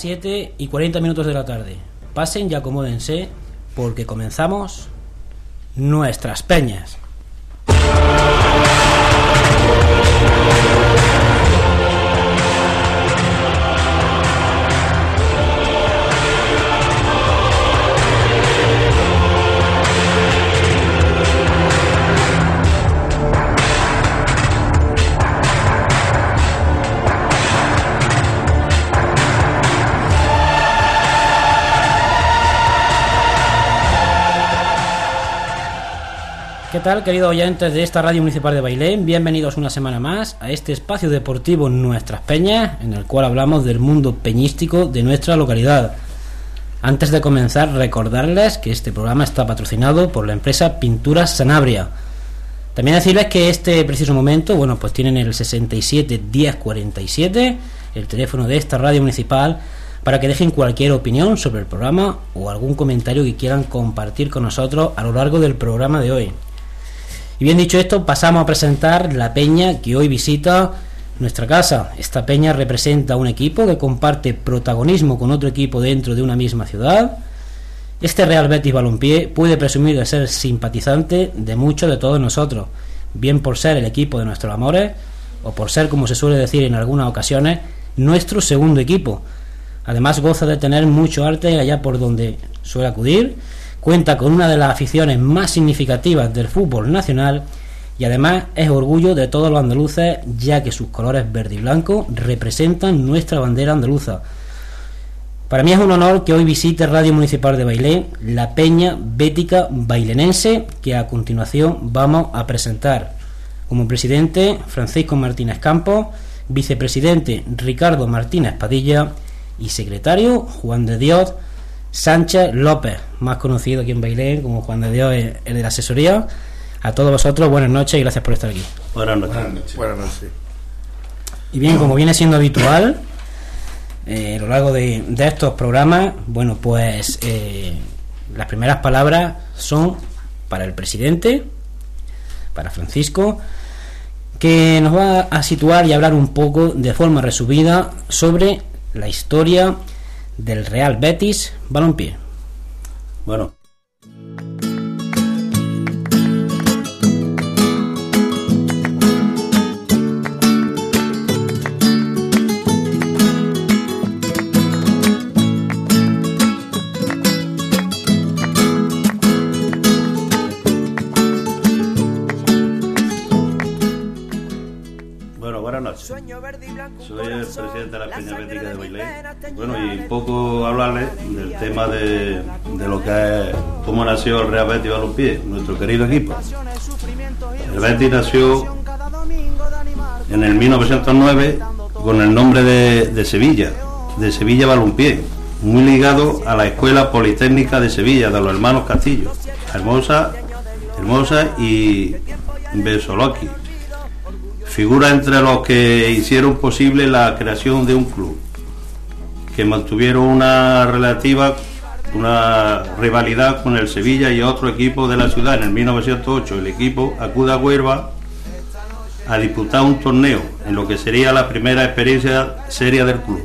7:40 de la tarde. Pasen y acomódense porque comenzamos Nuestras Peñas. ¿Qué tal, queridos oyentes de esta radio municipal de Bailén? Bienvenidos una semana más a este espacio deportivo Nuestras Peñas, en el cual hablamos del mundo peñístico de nuestra localidad. Antes de comenzar, recordarles que este programa está patrocinado por la empresa Pinturas Sanabria. También decirles que este preciso momento, pues tienen el 67 10 47, el teléfono de esta radio municipal, para que dejen cualquier opinión sobre el programa o algún comentario que quieran compartir con nosotros a lo largo del programa de hoy. Y bien dicho esto, pasamos a presentar la peña que hoy visita nuestra casa. Esta peña representa un equipo que comparte protagonismo con otro equipo dentro de una misma ciudad. Este Real Betis Balompié puede presumir de ser simpatizante de muchos de todos nosotros, bien por ser el equipo de nuestros amores o por ser, como se suele decir en algunas ocasiones, nuestro segundo equipo. Además goza de tener mucho arte allá por donde suele acudir. Cuenta con una de las aficiones más significativas del fútbol nacional y además es orgullo de todos los andaluces, ya que sus colores verde y blanco representan nuestra bandera andaluza. Para mí es un honor que hoy visite Radio Municipal de Bailén la Peña Bética Bailenense, que a continuación vamos a presentar. Como presidente, Francisco Martínez Campos, vicepresidente Ricardo Martínez Padilla y secretario Juan de Dios Sánchez López, más conocido aquí en Bailén como Juan de Dios, el de la asesoría. A todos vosotros, buenas noches y gracias por estar aquí. Buenas noches. Buenas noches. Y bien, como viene siendo habitual a lo largo de estos programas, las primeras palabras son para el presidente, para Francisco, que nos va a situar y hablar un poco de forma resumida sobre la historia del Real Betis Balompié. Bueno, buenas noches. Soy el presidente de la Peña Bética de Bailén. Y un poco hablarles del tema de lo que es, cómo nació el Real Betis Balompié, nuestro querido equipo. El Betis nació en el 1909 con el nombre de Sevilla Balompié, muy ligado a la Escuela Politécnica de Sevilla de los hermanos Castillo, Hermosa y Besolocchi. Figura entre los que hicieron posible la creación de un club, que mantuvieron una rivalidad con el Sevilla y otro equipo de la ciudad. En el 1908 el equipo acude a Huelva a disputar un torneo, en lo que sería la primera experiencia seria del club.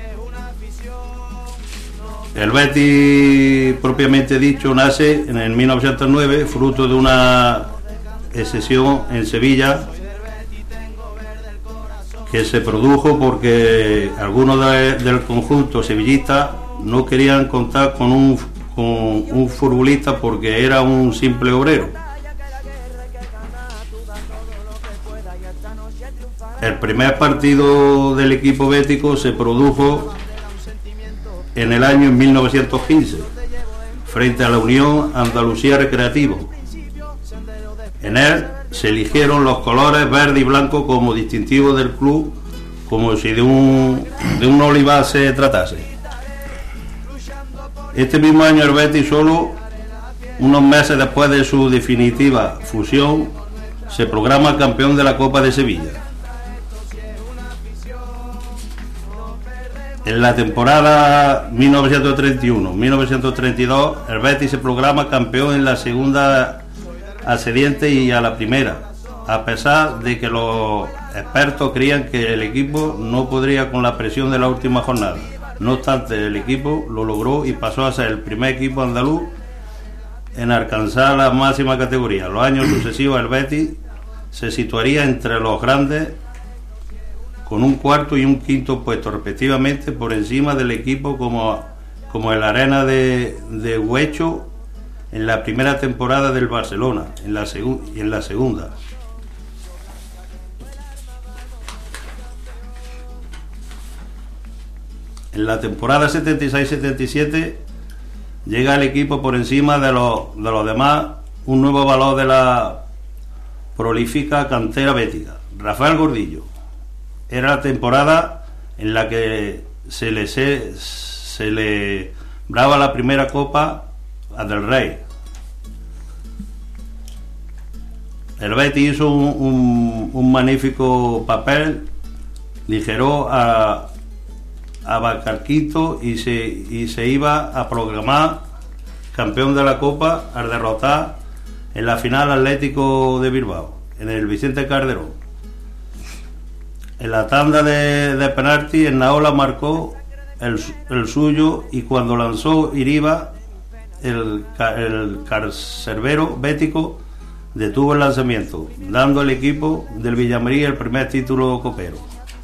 El Betis, propiamente dicho, nace en el 1909, fruto de una excesión en Sevilla que se produjo porque algunos del conjunto sevillista no querían contar con un futbolista porque era un simple obrero. El primer partido del equipo bético se produjo en el año 1915 frente a la Unión Andalucía Recreativo. En él se eligieron los colores verde y blanco como distintivo del club, como si de un olivar se tratase. Este mismo año el Betis, solo unos meses después de su definitiva fusión, se proclama campeón de la Copa de Sevilla. En la temporada 1931-1932 el Betis se proclama campeón en la segunda ascendiente y a la primera, a pesar de que los expertos creían que el equipo no podría con la presión de la última jornada. No obstante, el equipo lo logró y pasó a ser el primer equipo andaluz en alcanzar la máxima categoría. Los años sucesivos el Betis se situaría entre los grandes con un cuarto y un quinto puesto respectivamente por encima del equipo como el Arena de Huecho en la primera temporada del Barcelona y en la segunda. En la temporada 76-77 llega el equipo por encima de los demás un nuevo valor de la prolífica cantera bética, Rafael Gordillo. Era la temporada en la que se le brava la primera Copa del Rey. El Betis hizo un magnífico papel, ligeró a Bacarquito y se iba a proclamar campeón de la Copa al derrotar en la final Atlético de Bilbao en el Vicente Calderón. En la tanda de penalti el Naola marcó el suyo y cuando lanzó Iriba el cancerbero bético detuvo el lanzamiento, dando al equipo del Villamarí el primer título copero.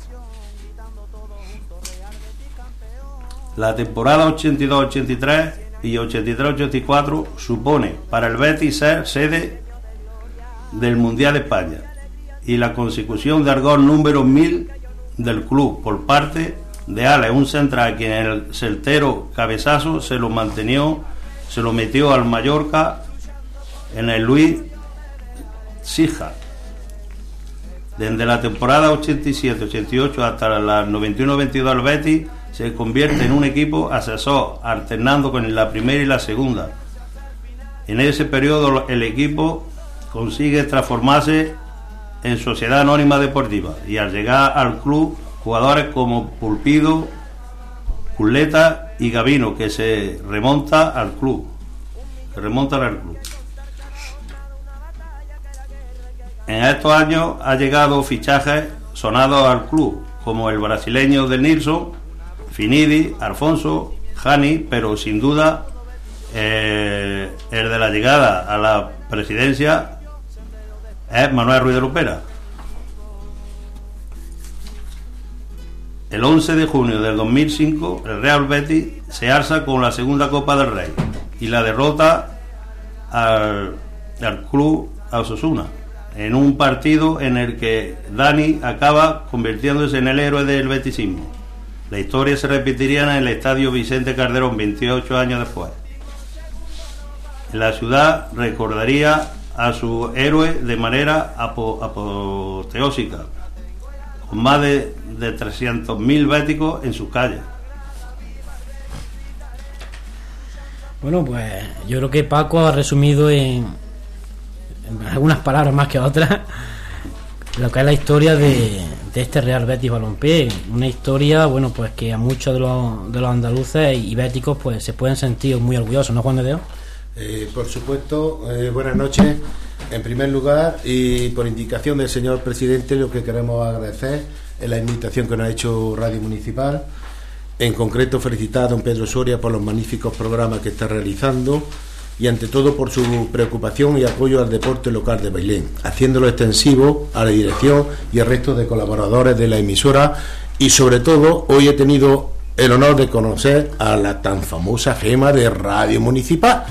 La temporada 82-83 y 83-84 supone para el Betis ser sede del Mundial de España y la consecución del gol número 1000 del club por parte de Alex, un central que en el certero cabezazo se lo metió al Mallorca en el Luis Sija. Desde la temporada 87-88 hasta la 91-22 el Betis se convierte en un equipo asesor, alternando con la primera y la segunda. En ese periodo el equipo consigue transformarse en Sociedad Anónima Deportiva y al llegar al club jugadores como Pulpido, Culeta y Gavino que se remontan al club. En estos años ha llegado fichajes sonados al club como el brasileño de Nilsson, Finidi, Alfonso, Jani, pero sin duda el de la llegada a la presidencia es Manuel Ruiz de Lopera. El 11 de junio del 2005 el Real Betis se alza con la segunda Copa del Rey y la derrota al club Osasuna en un partido en el que Dani acaba convirtiéndose en el héroe del betisismo. La historia se repetiría en el Estadio Vicente Calderón 28 años después. La ciudad recordaría a su héroe de manera apoteósica, con más de 300.000 béticos en sus calles. Bueno, pues yo creo que Paco ha resumido en algunas palabras más que otras lo que es la historia de este Real Betis Balompié, una historia, bueno, pues que a muchos de los andaluces y béticos pues se pueden sentir muy orgullosos, ¿no, Juan de Dios? Por supuesto, buenas noches. En primer lugar, y por indicación del señor presidente, lo que queremos agradecer es la invitación que nos ha hecho Radio Municipal. En concreto, felicitar a don Pedro Soria por los magníficos programas que está realizando y ante todo por su preocupación y apoyo al deporte local de Bailén, haciéndolo extensivo a la dirección y al resto de colaboradores de la emisora. Y sobre todo, hoy he tenido el honor de conocer a la tan famosa Gema de Radio Municipal.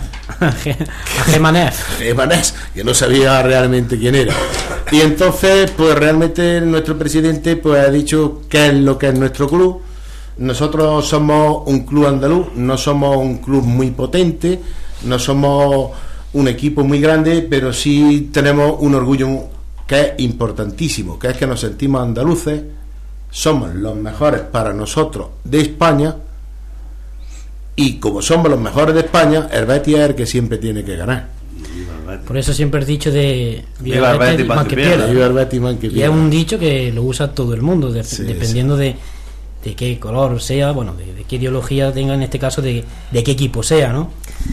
Gemanés, que no sabía realmente quién era. Y entonces, pues realmente nuestro presidente pues ha dicho qué es lo que es nuestro club. Nosotros somos un club andaluz, no somos un club muy potente, no somos un equipo muy grande, pero sí tenemos un orgullo que es importantísimo, que es que nos sentimos andaluces, somos los mejores para nosotros de España, y como somos los mejores de España, el Betis es el que siempre tiene que ganar. Por eso siempre he dicho de viva el Betis, man que pierda. Viva el Betis, man que pierda. Y es un dicho que lo usa todo el mundo, dependiendo de qué color sea, bueno, de qué ideología tenga, en este caso de qué equipo sea, ¿no?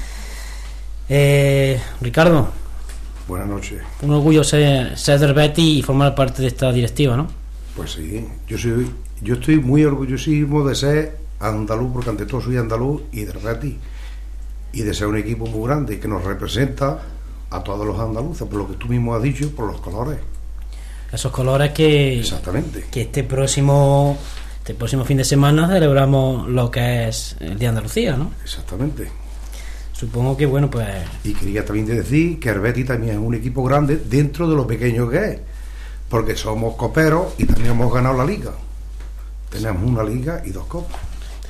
Ricardo, buenas noches. Un orgullo ser del Betis y formar parte de esta directiva, ¿no? Pues sí, yo estoy muy orgullosísimo de ser andaluz, porque ante todo soy andaluz y del Betis, y de ser un equipo muy grande que nos representa a todos los andaluces, por lo que tú mismo has dicho, por los colores. Esos colores que... Exactamente. Que este próximo fin de semana celebramos lo que es el Día de Andalucía, ¿no? Exactamente. Supongo que, bueno, pues... Y quería también decir que el Betis también es un equipo grande dentro de lo pequeño que es, porque somos coperos y también hemos ganado la liga. Tenemos una liga y 2 copas.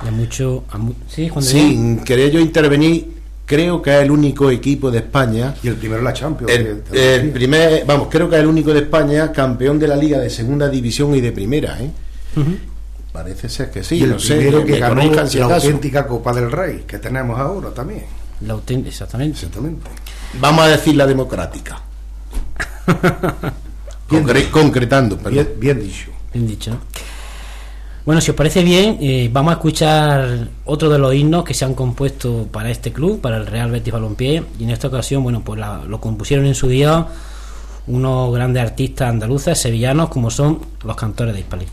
Sí, quería yo intervenir. Creo que es el único equipo de España, y el primero en la Champions. Creo que es el único de España campeón de la liga de segunda división y de primera, ¿eh? Uh-huh. Parece ser que sí. Y el primero que ganó la auténtica Copa del Rey, que tenemos ahora también. Exactamente. Vamos a decir la democrática. Concretando, perdón. Bien dicho. Bien dicho, ¿no? Bueno, si os parece bien, vamos a escuchar otro de los himnos que se han compuesto para este club, para el Real Betis Balompié, y en esta ocasión, bueno, pues lo compusieron en su día unos grandes artistas andaluces, sevillanos, como son los Cantores de Hispalí.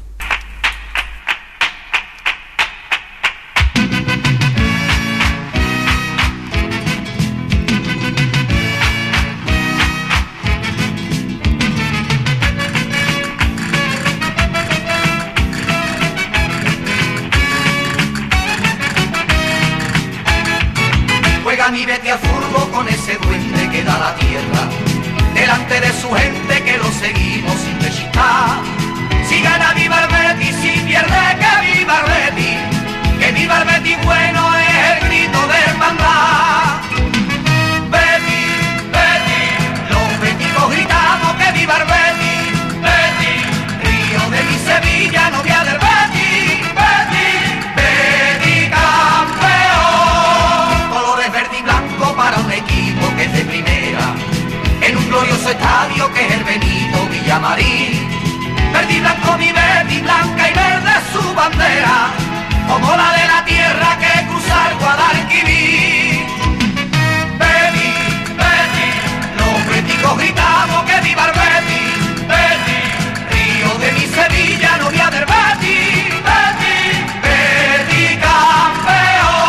Y vete al furbo con ese duende que da la tierra, delante de su gente que lo seguimos sin desistar. Si gana viva el Betis, si pierde que viva el Betis, que viva el Betis bueno es el grito de hermandad. Betis, Betis, los beticos gritamos que viva el Betis, Betis, río de mi Sevilla, novia del Betis, Betis, Betis campeón, colores verde y blanco para un equipo que es de primera, en un glorioso estadio que es el Benito Villamarín. Verde y blanco mi Betis, blanca y verde su bandera, como la de la tierra que cruza el Guadalquivir. Betis, Betis, los beticos gritamos que viva el Betis, Betis, río de mi Sevilla, novia del Betis, Betis, Betis campeón.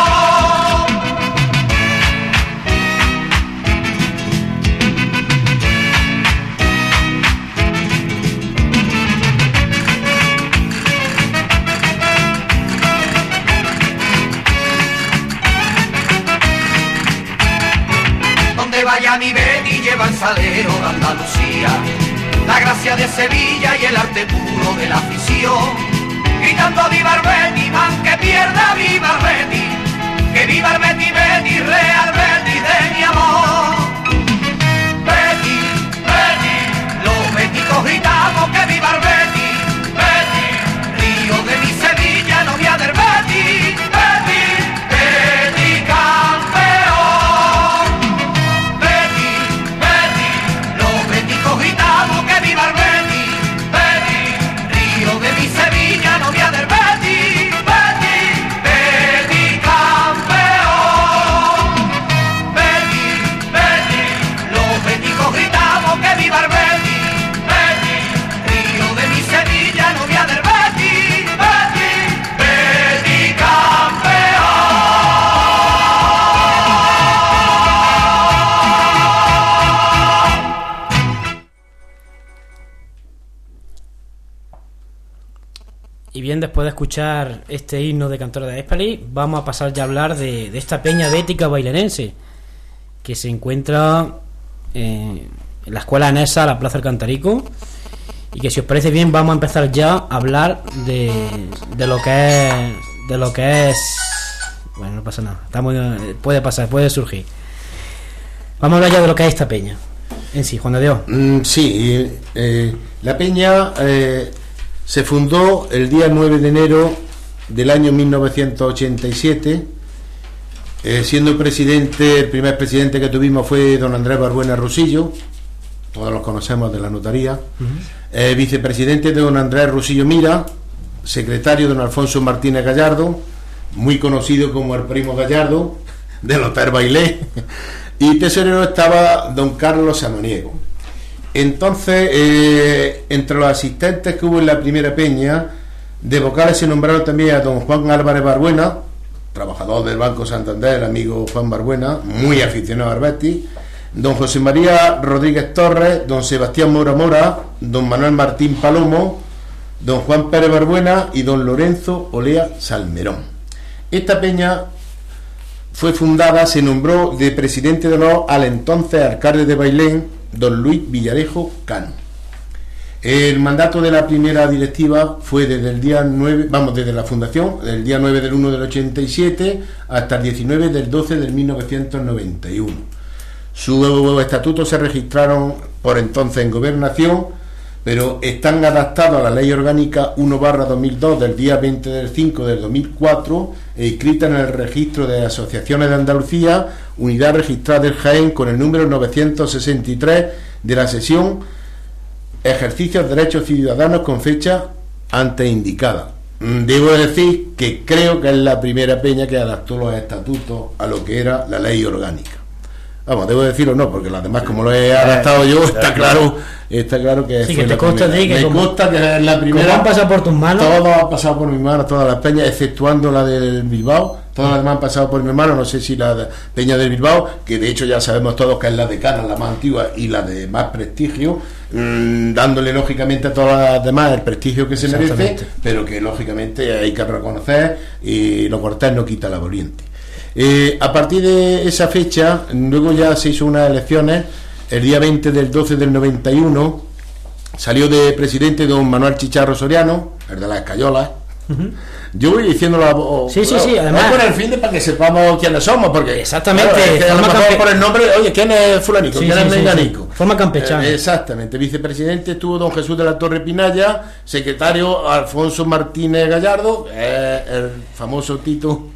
Vaya mi Betis lleva el salero de Andalucía, la gracia de Sevilla y el arte puro de la afición, gritando viva el Betis, aunque pierda viva el Betis, que viva el Betis, Betis, Real Betis de mi amor. Betis, Betis, los beticos gritamos que viva el Betis, Betis, río de mi Sevilla, novia del Betis, Betis, Betis campeón. Gritamos que viva el Betis, Betis, río de mi Sevilla, novia del Betis, Betis, Betis campeón. Betis, Betis, los beticos gritamos que viva el Betis, Betis, río de mi Sevilla, novia del Betis, Betis, Betis campeón. Y bien, después de escuchar este himno de Cantores de Hispalí, vamos a pasar ya a hablar de esta peña bética bailenense que se encuentra en la escuela anexa a la Plaza del Cantarico, y que, si os parece bien, vamos a empezar ya a hablar de lo que es bueno, no pasa nada, puede surgir. Vamos a hablar ya de lo que es esta peña en sí, Juan de Dios. Sí, la peña se fundó el día 9 de enero del año 1987, siendo el primer presidente que tuvimos fue don Andrés Barbuena Rosillo, todos los conocemos de la notaría. Uh-huh. Vicepresidente de don Andrés Rosillo Mira, secretario don Alfonso Martínez Gallardo, muy conocido como el primo Gallardo del Hotel Bailé, y tesorero estaba don Carlos Samaniego. Entonces, entre los asistentes que hubo en la primera peña, De vocales se nombraron también a don Juan Álvarez Barbuena, trabajador del Banco Santander, el amigo Juan Barbuena, muy aficionado al Betis, don José María Rodríguez Torres, don Sebastián Mora Mora, don Manuel Martín Palomo, don Juan Pérez Barbuena y don Lorenzo Olea Salmerón. Esta peña fue fundada, se nombró de presidente de honor al entonces alcalde de Bailén, don Luis Villarejo Cano. El mandato de la primera directiva fue desde el día 9, desde la fundación, del día 9 del 1 del 87 hasta el 19 del 12 del 1991. Sus estatutos se registraron por entonces en Gobernación, pero están adaptados a la Ley Orgánica 1/2002 del día 20 del 5 del 2004 e inscrita en el Registro de Asociaciones de Andalucía, unidad registrada del Jaén con el número 963 de la sesión Ejercicios de Derechos Ciudadanos con fecha antes indicada. Debo decir que creo que es la primera peña que adaptó los estatutos a lo que era la Ley Orgánica. Vamos, debo decirlo no, porque las demás, como lo he adaptado yo, está claro que sí, fue que te la consta primera. de que Me consta que es la primera. ¿Cómo han pasado por tus manos? Todo ha pasado por mis manos, todas las peñas, exceptuando la del Bilbao. Todas las demás han pasado por mi mano, no sé si la peña del Bilbao, que de hecho ya sabemos todos que es la decana, la más antigua y la de más prestigio, dándole lógicamente a todas las demás el prestigio que se merece, pero que lógicamente hay que reconocer y lo cortés no quita la valiente. A partir de esa fecha, luego ya se hizo unas elecciones, el día 20 del 12 del 91, salió de presidente don Manuel Chicharro Soriano, el de las Escayolas. Yo voy diciéndolo sí, además con el fin de para que sepamos quiénes somos, porque exactamente, claro, a lo mejor por el nombre, oye, ¿quién es fulanico? ¿Quién es menganico? Forma campechana. Exactamente. Vicepresidente estuvo don Jesús de la Torre Pinalla, secretario Alfonso Martínez Gallardo, el famoso Tito,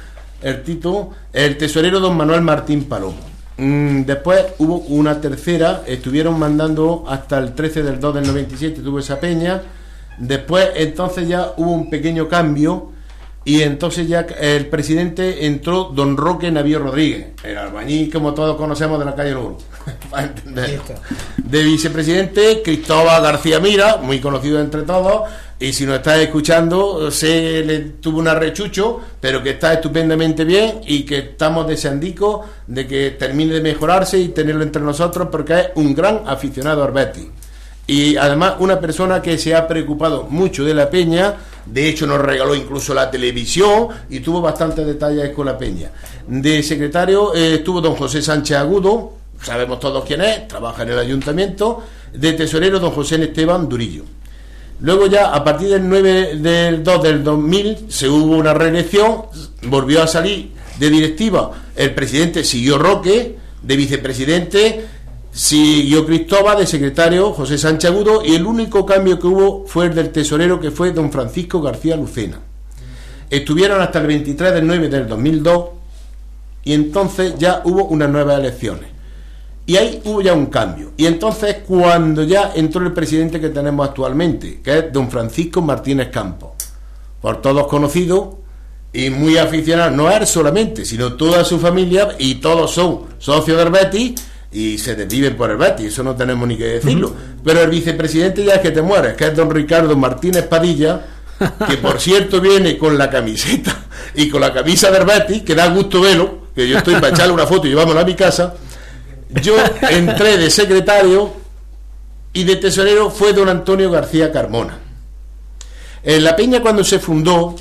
el tesorero don Manuel Martín Palomo. Después hubo una tercera, estuvieron mandando hasta el 13 del 2 del 97, tuvo esa peña. Después entonces ya hubo un pequeño cambio y entonces ya el presidente entró don Roque Navío Rodríguez, el albañil como todos conocemos de la calle Loro, para entender. De vicepresidente Cristóbal García Mira, muy conocido entre todos, y si nos estás escuchando se le tuvo un arrechucho, pero que está estupendamente bien y que estamos deseandicos de que termine de mejorarse y tenerlo entre nosotros, porque es un gran aficionado al Betis. Y además una persona que se ha preocupado mucho de la peña, de hecho nos regaló incluso la televisión y tuvo bastantes detalles con la peña. De secretario estuvo don José Sánchez Agudo, sabemos todos quién es, trabaja en el ayuntamiento. De tesorero don José Esteban Durillo. Luego ya a partir del 9 del 2 del 2000 se hubo una reelección, volvió a salir de directiva, el presidente siguió Roque, de vicepresidente siguió Cristóbal, de secretario José Sánchez Agudo, y el único cambio que hubo fue el del tesorero, que fue don Francisco García Lucena. Estuvieron hasta el 23 del 9 del 2002 y entonces ya hubo unas nuevas elecciones y ahí hubo ya un cambio, y entonces cuando ya entró el presidente que tenemos actualmente, que es don Francisco Martínez Campos, por todos conocido y muy aficionado, no él solamente, sino toda su familia, y todos son socios del Betis y se desviven por el Betis, eso no tenemos ni que decirlo. Pero el vicepresidente ya es que te mueres, que es don Ricardo Martínez Padilla, que por cierto viene con la camiseta y con la camisa del Betis, que da gusto verlo, que yo estoy para echarle una foto y llevármela a mi casa. Yo entré de secretario y de tesorero fue don Antonio García Carmona. En la peña, cuando se fundó,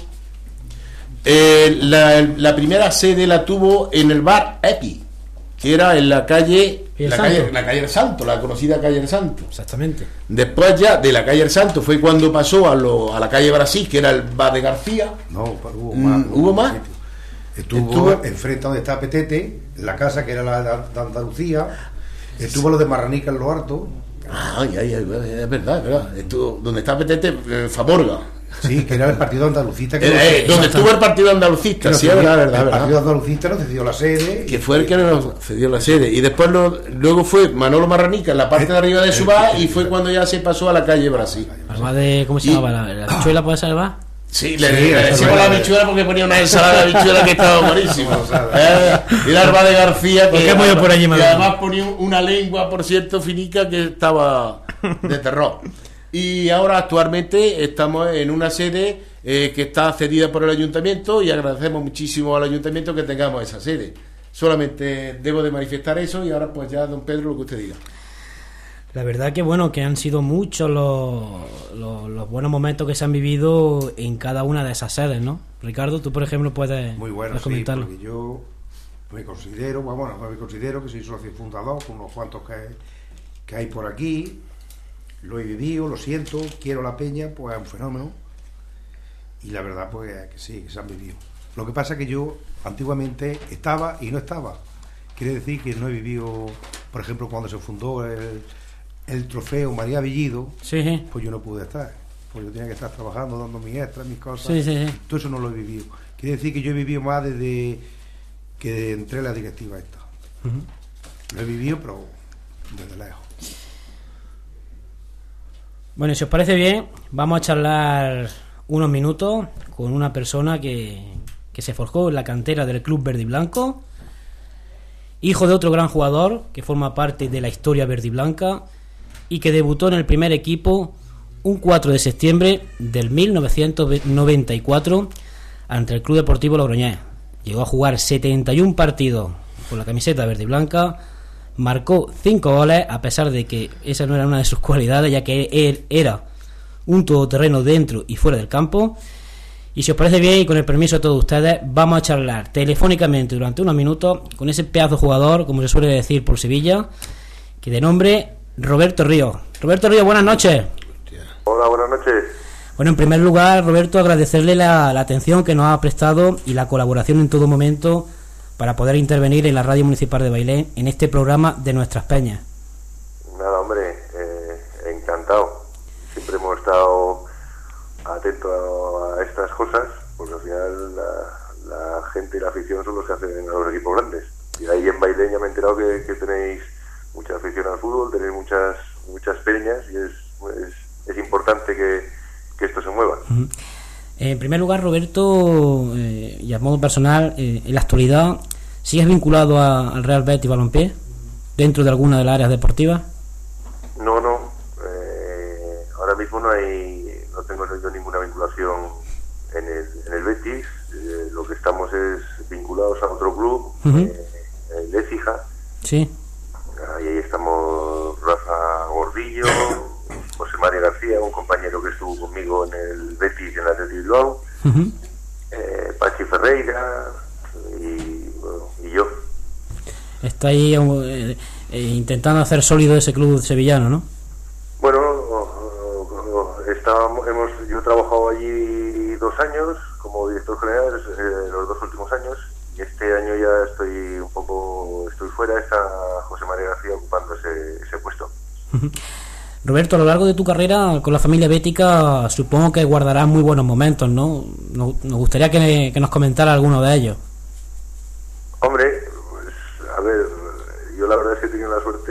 la primera sede la tuvo en el bar Epi, que era en la calle la calle del Santo, la conocida calle del Santo. Exactamente. Después ya de la calle del Santo fue cuando pasó a la calle Brasil, que era el bar de García. No, hubo más. ¿Hubo más? Estuvo enfrente donde está Petete, la casa que era la de Andalucía. Estuvo lo de Marranica en lo harto. Es verdad. Estuvo donde está Petete, Faborga. Sí, que era el partido andalucista. Donde estuvo el partido andalucista, sí, es verdad. El partido andalucista nos cedió la sede. Que fue el que nos cedió la sede. Y después luego fue Manolo Marranica en la parte de arriba de su bar, y fue cuando ya se pasó a la calle Brasil. ¿Cómo se llamaba? ¿La habichuela puede ser el bar? Sí, le decimos la habichuela porque ponía una ensalada de habichuela que estaba buenísima. Y la Arba de García, que por allí, y además ponía una lengua, por cierto, finica, que estaba de terror. y ahora actualmente estamos en una sede que está cedida por el ayuntamiento y agradecemos muchísimo al ayuntamiento que tengamos esa sede. Solamente debo de manifestar eso y ahora pues ya, don Pedro, lo que usted diga. La verdad que bueno, que han sido muchos los buenos momentos que se han vivido en cada una de esas sedes, ¿no? Ricardo, tú por ejemplo puedes, muy bueno, puedes comentarlo. Sí, porque yo me considero que soy socio fundador con unos cuantos que hay por aquí. Lo he vivido, lo siento, quiero la peña, pues es un fenómeno. Y la verdad pues que sí, que se han vivido. Lo que pasa es que yo antiguamente estaba y no estaba. Quiere decir que no he vivido, por ejemplo, cuando se fundó el trofeo María Bellido, sí. Pues yo no pude estar, pues yo tenía que estar trabajando, dando mis extras, mis cosas, sí. Todo eso no lo he vivido. Quiere decir que yo he vivido más desde que entré en la directiva esta. Lo he vivido, pero desde lejos. Bueno, si os parece bien, vamos a charlar unos minutos con una persona que se forjó en la cantera del Club Verde y Blanco, hijo de otro gran jugador que forma parte de la historia verde y blanca y que debutó en el primer equipo un 4 de septiembre del 1994 ante el Club Deportivo Logroñés. Llegó a jugar 71 partidos con la camiseta verde y blanca, marcó 5 goles, a pesar de que esa no era una de sus cualidades, ya que él era un todoterreno dentro y fuera del campo. Y si os parece bien y con el permiso de todos ustedes, vamos a charlar telefónicamente durante unos minutos con ese pedazo de jugador, como se suele decir por Sevilla, que de nombre Roberto Ríos. Roberto Ríos, buenas noches. Hola, buenas noches. Bueno, en primer lugar, Roberto, agradecerle la atención que nos ha prestado y la colaboración en todo momento para poder intervenir en la Radio Municipal de Bailén en este programa de Nuestras Peñas. Nada, hombre, encantado. Siempre hemos estado atentos a estas cosas, porque al final la gente y la afición son los que hacen a los equipos grandes. Y ahí en Bailén ya me he enterado que tenéis mucha afición al fútbol, tenéis muchas peñas y es importante que esto se mueva. En primer lugar, Roberto, y a modo personal, en la actualidad, ¿sigues vinculado al Real Betis Balompié dentro de alguna de las áreas deportivas? No. Ahora mismo no tengo yo ninguna vinculación en el Betis. Lo que estamos es vinculados a otro club, el Écija. Sí. Ahí estamos Rafa Gordillo, José María García, un compañero que estuvo conmigo en el Betis y en el Athletic Bilbao, Pachi Ferreira y yo. Está ahí intentando hacer sólido ese club sevillano, ¿no? Bueno, yo he trabajado allí 2 años como director general, los 2 últimos años, y este año ya estoy fuera, está José María García ocupando ese puesto. Roberto, a lo largo de tu carrera con la familia bética, supongo que guardarás muy buenos momentos, ¿no? Nos gustaría que nos comentara alguno de ellos. Hombre, pues, a ver, yo la verdad es que he tenido la suerte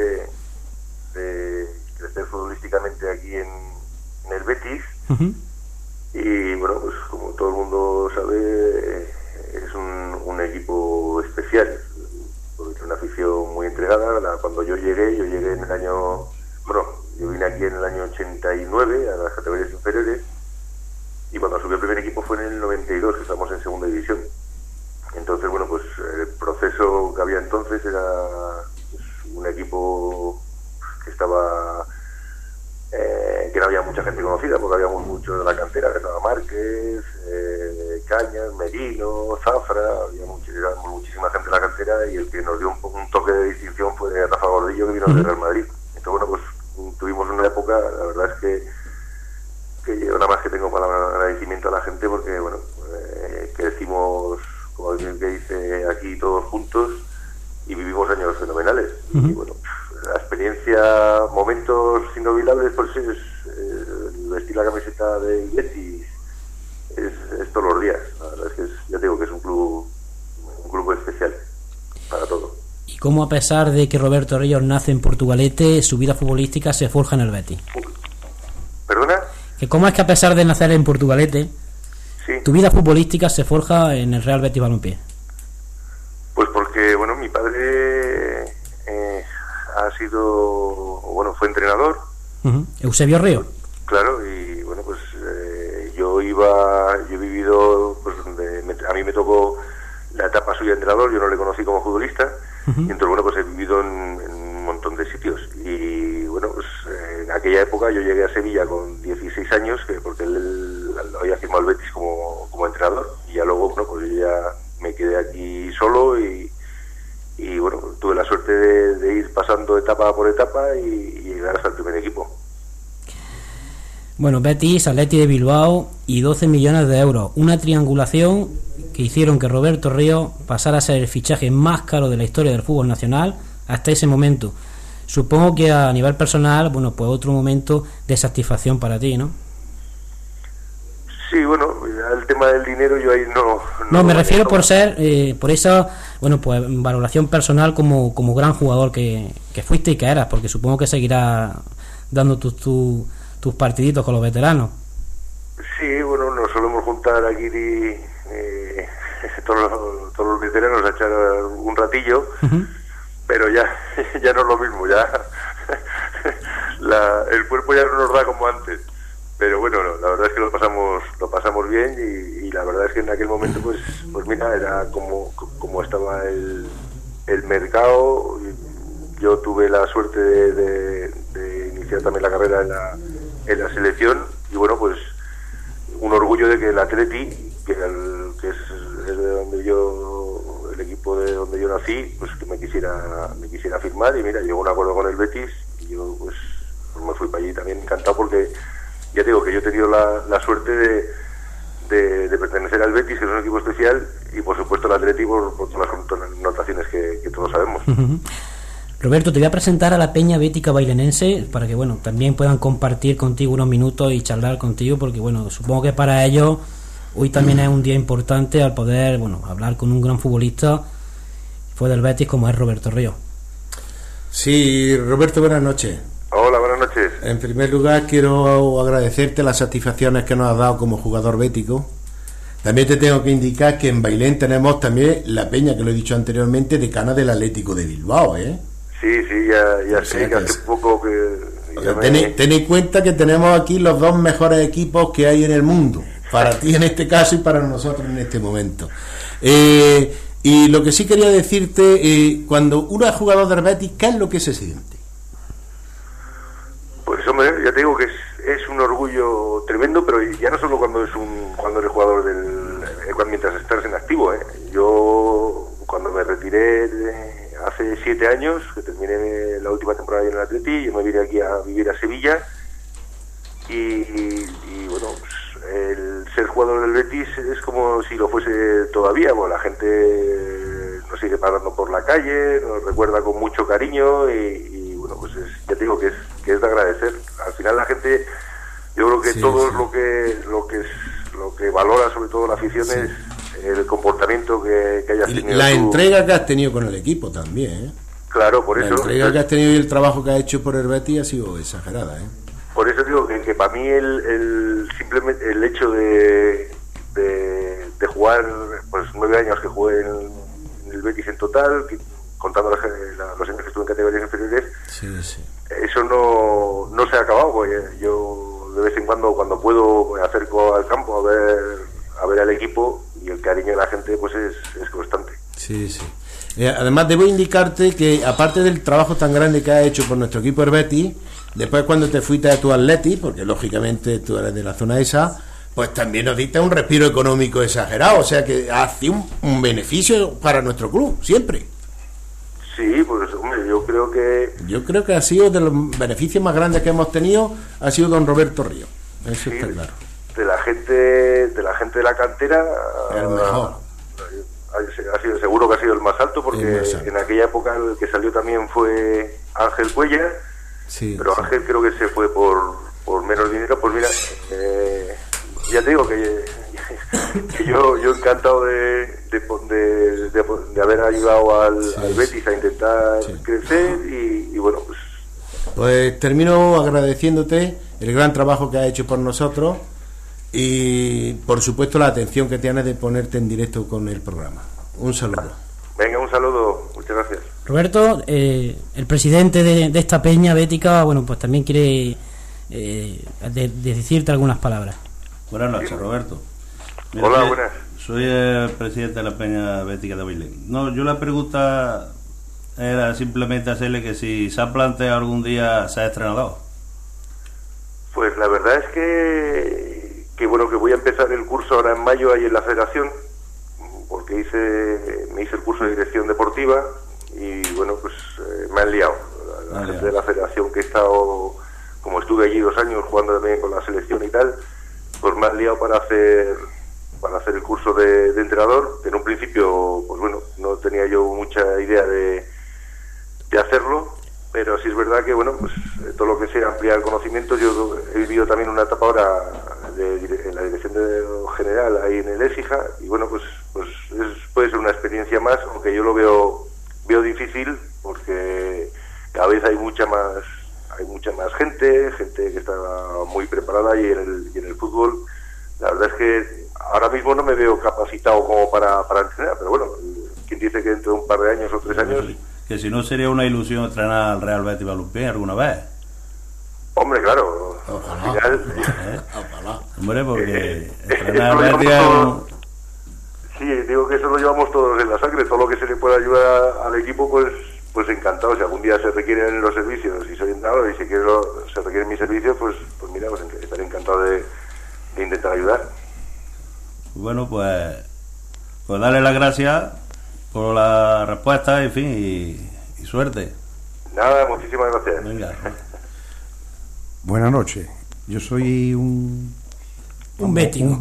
de crecer futbolísticamente aquí en el Betis. Y bueno, pues como todo el mundo sabe, es un equipo especial, porque tiene una afición muy entregada. Cuando yo llegué en el año... Bueno, yo vine aquí en el año 89 a las categorías inferiores, y cuando subí el primer equipo fue en el 92, que estamos en segunda división. Entonces, bueno, pues el proceso que había entonces era pues, un equipo que estaba... que no había mucha gente conocida, porque habíamos mucho de la cantera, que estaba Márquez, Cañas, Merino, Zafra, había muchísima gente en la cantera, y el que nos dio un toque de distinción fue Rafa Gordillo, que vino del Real Madrid. Entonces, bueno, pues tuvimos una época, la verdad es que yo nada más que tengo para agradecimiento a la gente, porque, bueno, crecimos, como que dice aquí, todos juntos, y vivimos años fenomenales. Y bueno, la experiencia, momentos inolvidables, pues es vestir la camiseta de Betis es todos los días. La verdad es que ya digo que es un club especial para todo. ¿Y cómo, a pesar de que Roberto Ríos nace en Portugalete, su vida futbolística se forja en el Betis? ¿Perdona? ¿Que cómo es que, a pesar de nacer en Portugalete, sí, tu vida futbolística se forja en el Real Betis Balompié? Pues porque, bueno, mi padre fue entrenador Eusebio Río. Claro, y bueno, pues yo he vivido, pues a mí me tocó la etapa suya de entrenador, yo no le conocí como futbolista, y entonces bueno, pues he vivido en un montón de sitios, y bueno, pues en aquella época yo llegué a Sevilla con 16 años, porque él había firmado el Betis como entrenador, y ya luego, bueno, pues yo ya me quedé aquí solo, y bueno, tuve la suerte de ir pasando etapa por etapa y llegar hasta el primer equipo. Bueno, Betis, Atleti de Bilbao y 12 millones de euros. Una triangulación que hicieron que Roberto Río pasara a ser el fichaje más caro de la historia del fútbol nacional hasta ese momento. Supongo que a nivel personal, bueno, pues otro momento de satisfacción para ti, ¿no? Sí, bueno, el tema del dinero yo ahí no me refiero por ser, por esa, bueno, pues valoración personal como gran jugador que fuiste y que eras, porque supongo que seguirás dando tus partiditos con los veteranos. Sí, bueno, nos solemos juntar aquí todos los veteranos a echar un ratillo, pero ya no es lo mismo, ya el cuerpo ya no nos da como antes. Pero bueno, la verdad es que lo pasamos bien y la verdad es que en aquel momento pues mira, era como estaba el mercado. Yo tuve la suerte de iniciar también la carrera en la selección y bueno, pues un orgullo de que el Atleti, que es de donde el equipo de donde yo nací, pues que me quisiera firmar, y mira, llegó un acuerdo con el Betis y yo pues me fui para allí también encantado, porque ya digo que yo he tenido la suerte de pertenecer al Betis, que es un equipo especial, y por supuesto al Atleti por todas las connotaciones que todos sabemos. Roberto, te voy a presentar a la Peña Bética Bailenense para que bueno, también puedan compartir contigo unos minutos y charlar contigo, porque bueno, supongo que para ellos hoy también es un día importante al poder, bueno, hablar con un gran futbolista fue del Betis como es Roberto Río. Sí, Roberto, buenas noches. Hola, buenas noches. En primer lugar, quiero agradecerte las satisfacciones que nos has dado como jugador bético. También te tengo que indicar que en Bailén tenemos también la peña, que lo he dicho anteriormente, decana del Atlético de Bilbao, ¿eh? Sí, ya sé que hace poco que... Ten en cuenta que tenemos aquí los dos mejores equipos que hay en el mundo, para ti en este caso y para nosotros en este momento. Y lo que sí quería decirte, cuando uno es jugador del Betis, ¿qué es lo que se siente? Pues hombre, ya te digo que es un orgullo tremendo, pero ya no solo cuando eres jugador mientras estás en activo, ¿eh? Yo cuando me retiré hace 7 años, que terminé la última temporada en el Atleti, yo me vine aquí a vivir a Sevilla y bueno, pues, el ser jugador del Betis es como si lo fuese todavía. Bueno, la gente nos sigue parando por la calle, nos recuerda con mucho cariño y bueno, pues ya te digo que es de agradecer. Al final la gente, yo creo que lo que valora sobre todo la afición es el comportamiento que hayas tenido. La entrega que has tenido con el equipo también, ¿eh? Claro, por eso. La entrega que has tenido y el trabajo que has hecho por el Betis ha sido exagerada, ¿eh? Por eso digo que para mí simplemente el hecho de jugar pues 9 años que jugué en el Betis en total, contando los años que estuve en categorías inferiores, eso no se ha acabado, porque yo de vez en cuando puedo me acerco al campo a ver al equipo, y el cariño de la gente pues es constante. Sí. Además debo indicarte que aparte del trabajo tan grande que has hecho por nuestro equipo el Betis, después cuando te fuiste a tu Atleti, porque lógicamente tú eres de la zona esa, pues también nos diste un respiro económico exagerado, o sea que ha sido un beneficio para nuestro club, siempre. Sí, pues hombre, yo creo que ha sido de los beneficios más grandes que hemos tenido, ha sido don Roberto Río, eso sí, está claro. De la gente de la cantera, el mejor. Ha sido, seguro que ha sido el más alto, porque en aquella época el que salió también fue Ángel Cuella, pero Ángel creo que se fue por menos dinero. Pues mira, ya te digo que yo encantado de haber ayudado al Betis a intentar crecer y bueno, pues termino agradeciéndote el gran trabajo que has hecho por nosotros y por supuesto la atención que tienes de ponerte en directo con el programa. Un saludo. Venga, un saludo, muchas gracias. Roberto, el presidente de esta peña bética, bueno, pues también quiere de decirte algunas palabras. Buenas noches, Roberto. Mira, hola, buenas. Soy el presidente de la Peña Bética de Bailén. No, yo la pregunta era simplemente hacerle que si se ha planteado algún día ser entrenador. Pues la verdad es que bueno, que voy a empezar el curso ahora en mayo ahí en la federación, porque me hice el curso de dirección deportiva y bueno, pues me han liado. La gente de la federación que he estado, como estuve allí 2 años jugando también con la selección y tal, pues me han liado para hacer el curso de entrenador, que en un principio, pues bueno, no tenía yo mucha idea de hacerlo, pero sí es verdad que, bueno, pues todo lo que sea ampliar conocimientos, yo he vivido también una etapa ahora en la dirección general ahí en el ESIJA, y bueno, pues puede ser una experiencia más, aunque yo lo veo difícil, porque cada vez hay mucha más gente que está muy preparada y en el fútbol la verdad es que ahora mismo no me veo capacitado como para entrenar, pero bueno, quien dice que dentro de un par de años o 3 años... Que si no sería una ilusión entrenar al Real Betis Balompié alguna vez. Hombre, claro, ojalá. Al final... Ojalá. Hombre, porque entrenar al Betis es... Sí, digo que eso lo llevamos todos en la sangre, todo lo que se le pueda ayudar al equipo, pues encantado. Si algún día se requieren los servicios y soy entrenador y se requieren mis servicios, pues mira, pues estaré encantado de intentar ayudar. Bueno, pues darle las gracias por la respuesta, en fin, y suerte. Nada, muchísimas gracias. Venga. Buenas noches. Yo soy un bético.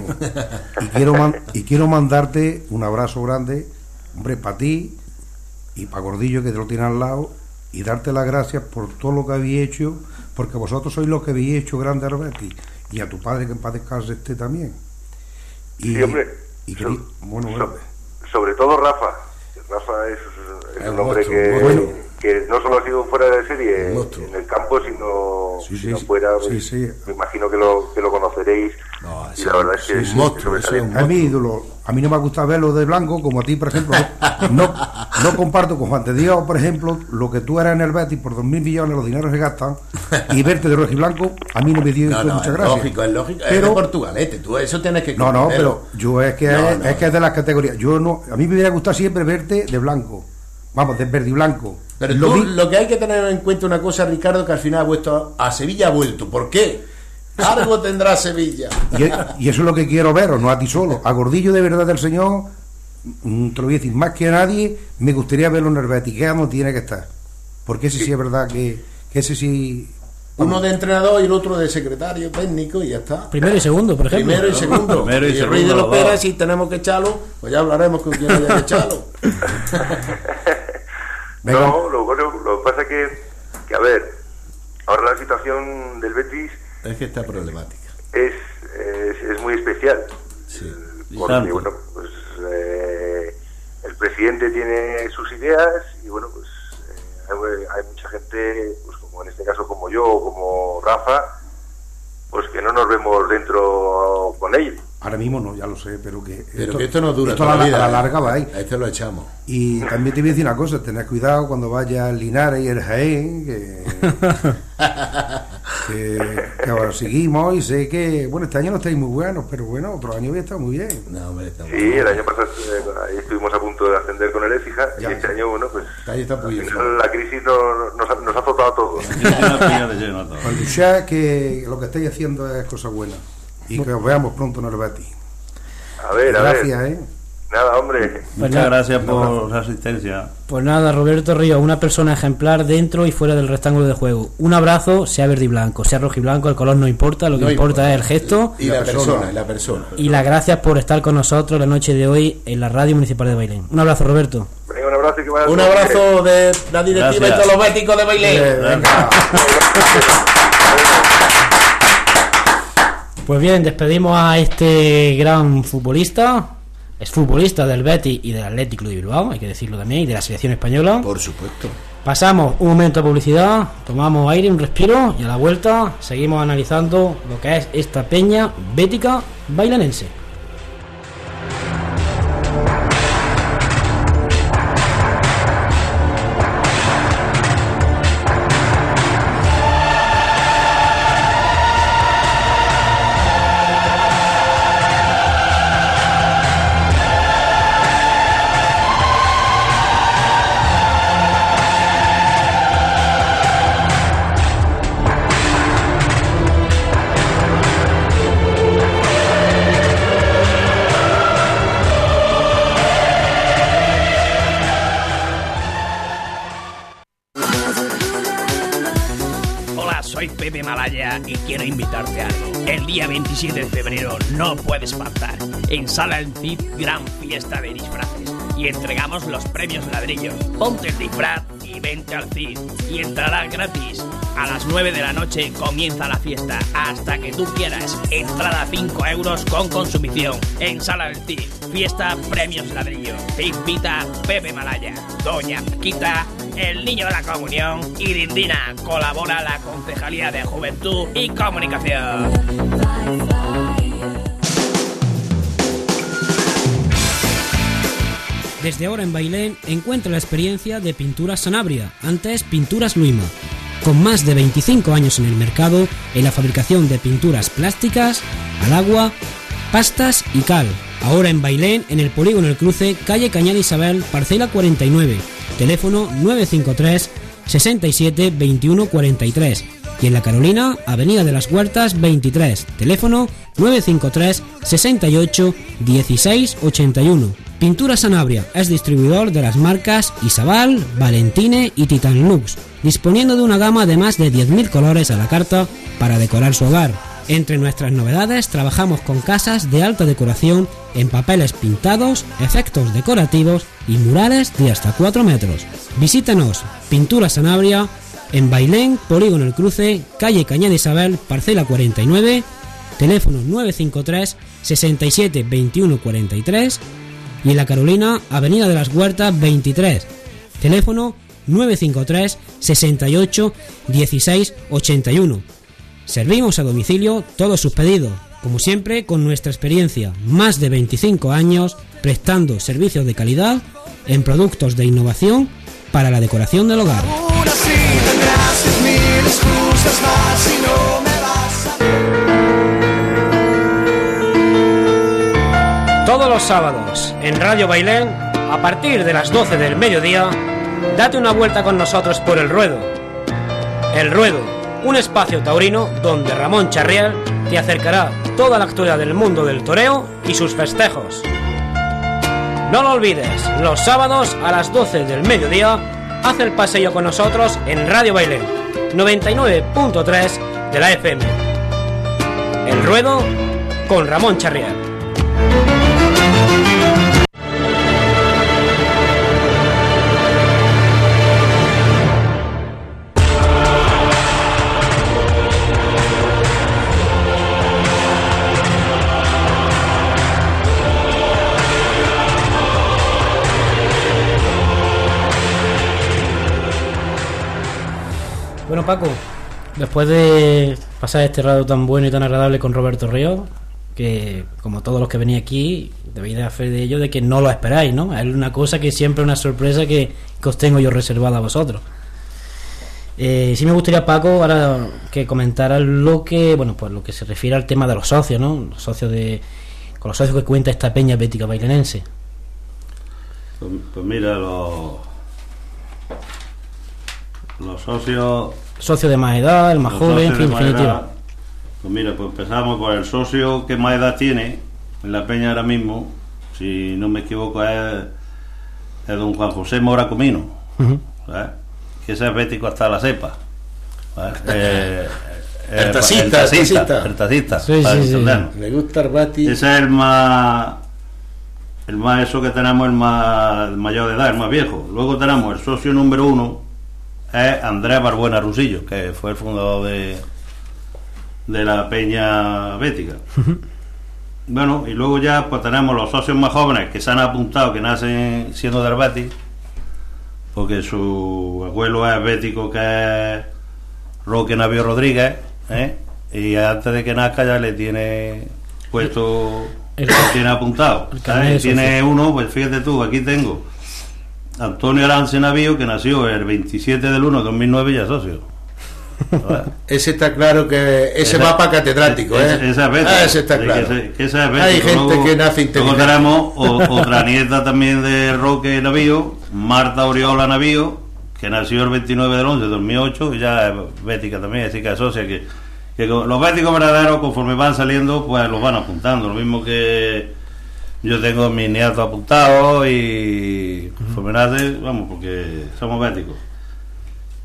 y quiero mandarte un abrazo grande, hombre, para ti y para Gordillo, que te lo tiene al lado, y darte las gracias por todo lo que habéis hecho, porque vosotros sois los que habéis hecho grande al Betis, y a tu padre, que en paz descanse esté también. Y, sí, hombre. Bueno. Sobre todo Rafa. Rafa es un hombre que no solo ha sido fuera de serie en el campo, sino fuera. Me imagino que lo conoceréis. No, y la verdad es que es un monstruo. Es mi ídolo. A mí no me gusta verlo de blanco, como a ti, por ejemplo. No comparto con Juan de Dios, por ejemplo, lo que tú eras en el Betis por 2.000 millones, los dineros se gastan, y verte de rojo y blanco, a mí no me dio mucha gracia. Es lógico. Pero, es de Portugalete, tú eso tienes que comprenderlo. Pero yo es que es de las categorías. A mí me hubiera gustado siempre verte de blanco. Vamos, de verde y blanco. Pero lo que hay que tener en cuenta una cosa, Ricardo, que al final a Sevilla ha vuelto. ¿Por qué? Algo tendrá Sevilla. Y eso es lo que quiero ver, o no a ti solo. A Gordillo, de verdad, del Señor, te lo voy a decir, más que a nadie, me gustaría verlo en el Betis, que no tiene que estar. Porque ese sí es verdad que ese sí... Uno de entrenador y el otro de secretario técnico, y ya está. Primero y segundo, por ejemplo. Primero y segundo. Y el Rey de los Peras, si tenemos que echarlo, pues ya hablaremos con quién haya que echarlo. No, lo que pasa que a ver, ahora la situación del Betis es que está problemática. Es muy especial. Sí. Porque, bueno, pues el presidente tiene sus ideas y, bueno, pues hay mucha gente, pues como en este caso como yo o como Rafa, pues que no nos vemos dentro con él. Ahora mismo no, ya lo sé, pero que esto no dura. Esto a la larga va ahí. A este lo echamos. Y también te voy a decir una cosa, tened cuidado cuando vaya al Linares y el Jaén, que ahora seguimos, y sé que, bueno, este año no estáis muy buenos, pero bueno, otro año había estado muy bien. No, hombre, está sí, muy el año pasado ahí estuvimos a punto de ascender con el EFIJA, y este año, bueno, pues la crisis nos ha azotado a todos. Para luchar, que lo que estáis haciendo es cosa buena, y que os veamos pronto en el Betis. A ver, gracias, Nada, hombre. Muchas gracias por la asistencia. Pues nada, Roberto Ríos, una persona ejemplar dentro y fuera del rectángulo de juego. Un abrazo, sea verde y blanco, sea rojo y blanco, el color no importa, lo que importa es el gesto. Y la persona. Y las gracias por estar con nosotros la noche de hoy en la Radio Municipal de Bailén. Un abrazo, Roberto. Venga, un abrazo y que vaya. Un abrazo de la directiva y todos los béticos de Bailén. Venga. Pues bien, despedimos a este gran futbolista. Es futbolista del Betis y del Athletic Club de Bilbao, hay que decirlo también, y de la selección española. Por supuesto. Pasamos un momento de publicidad, tomamos aire, un respiro, y a la vuelta seguimos analizando lo que es esta peña bética bailanense. Malaya y quiero invitarte a algo. El día 27 de febrero no puedes faltar. En Sala El Cid, gran fiesta de disfraces. Y entregamos los premios ladrillos. Ponte el disfraz y vente al Cid. Y entrarás gratis. A las 9 de la noche comienza la fiesta. Hasta que tú quieras. Entrada 5 euros con consumición. En Sala El Cid. Fiesta premios ladrillos. Te invita Pepe Malaya, Doña Paquita, el niño de la comunión y Dindina. Colabora la Concejalía de Juventud y Comunicación. Desde ahora en Bailén encuentra la experiencia de Pinturas Sanabria, antes Pinturas Luima, con más de 25 años en el mercado en la fabricación de pinturas plásticas, al agua, pastas y cal. Ahora en Bailén, en el Polígono El Cruce, calle Cañada Isabel, parcela 49, teléfono 953 67 21 43. Y en La Carolina, avenida de las Huertas 23, teléfono 953 68 16 81. Pintura Sanabria es distribuidor de las marcas Isabal, Valentine y Titan Lux, disponiendo de una gama de más de 10.000 colores a la carta para decorar su hogar. Entre nuestras novedades trabajamos con casas de alta decoración en papeles pintados, efectos decorativos y murales de hasta 4 metros. Visítanos, Pintura Sanabria, en Bailén, Polígono El Cruce, calle Cañada Isabel, parcela 49, teléfono 953 67 21 43, y en La Carolina, avenida de las Huertas 23, teléfono 953 68 16 81. Servimos a domicilio todos sus pedidos, como siempre con nuestra experiencia, más de 25 años prestando servicios de calidad en productos de innovación para la decoración del hogar. Todos los sábados en Radio Bailén, a partir de las 12 del mediodía, date una vuelta con nosotros por El Ruedo. El Ruedo, un espacio taurino donde Ramón Charriel te acercará toda la actualidad del mundo del toreo y sus festejos. No lo olvides, los sábados a las 12 del mediodía, haz el paseo con nosotros en Radio Bailén, 99.3 de la FM. El Ruedo con Ramón Charriel. Bueno, Paco, después de pasar este rato tan bueno y tan agradable con Roberto Ríos, que como todos los que venís aquí, debéis de hacer de ello de que no lo esperáis, ¿no? Es una cosa que siempre es una sorpresa que os tengo yo reservada a vosotros. Sí me gustaría, Paco, ahora que comentaras lo que, bueno, pues lo que se refiere al tema de los socios, ¿no? Los socios con los socios que cuenta esta peña bética bailenense. Pues mira, los socios de más edad, el más joven, en fin, definitiva. Pues mira, pues empezamos por el socio que más edad tiene en la peña ahora mismo, si no me equivoco es don Juan José Mora Comino, ¿sabes? Que ese es bético hasta la cepa, el tacita. Sí. Le gusta el bati. Ese es el más eso que tenemos, el mayor de edad, el más viejo. Luego tenemos el socio número 1, es Andrés Barbuena Rusillo, que fue el fundador de la peña bética. Bueno, y luego ya pues tenemos los socios más jóvenes que se han apuntado, que nacen siendo del Betis, porque su abuelo es bético, que es Roque Navío Rodríguez, y antes de que nazca ya le tiene puesto, tiene apuntado, tiene uno, pues fíjate tú, aquí tengo Antonio Arance Navío, que nació el 27 del 1 de 2009 y ya socio. Ese está claro que ese va para catedrático, ese está claro. Que ese es hay gente que nace inteligente. Luego tenemos otra nieta también de Roque Navío, Marta Oriola Navío, que nació el 29 del 11 de 2008 y ya es bética también, así que asocia que los béticos verdaderos, conforme van saliendo, pues los van apuntando. Lo mismo que yo tengo mis nietos apuntados y conforme nace, vamos, porque somos béticos.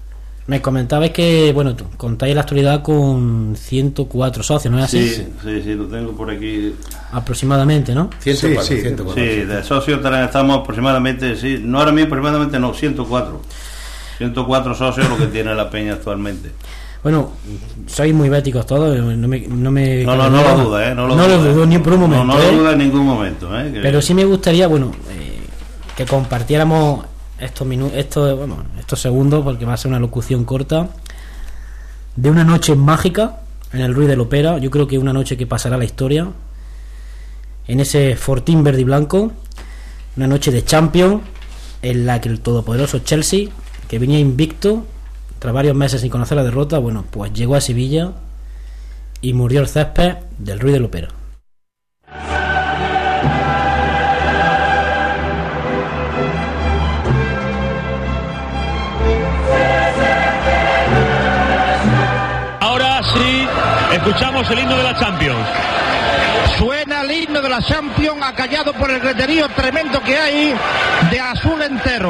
Me comentabais que, bueno, contáis la actualidad con 104 socios, ¿no es así? Sí, lo tengo por aquí. Aproximadamente, ¿no? 104, Sí, 104. Sí, de socios estamos aproximadamente, no ahora mismo aproximadamente, no, 104. 104 socios lo que tiene la peña actualmente. Bueno, sois muy béticos todos, no lo duda, no lo dudo ni por un momento. No lo duda en ningún momento, Pero sí me gustaría, bueno, que compartiéramos estos segundos, porque va a ser una locución corta, de una noche mágica en el Ruiz de Lopera. Yo creo que una noche que pasará a la historia, en ese Fortín verde y blanco, una noche de Champions en la que el todopoderoso Chelsea, que venía invicto tras varios meses sin conocer la derrota, bueno, pues llegó a Sevilla y murió el césped del Ruiz de Lopera. Escuchamos el himno de la Champions. Suena el himno de la Champions, acallado por el griterío tremendo que hay de azul entero.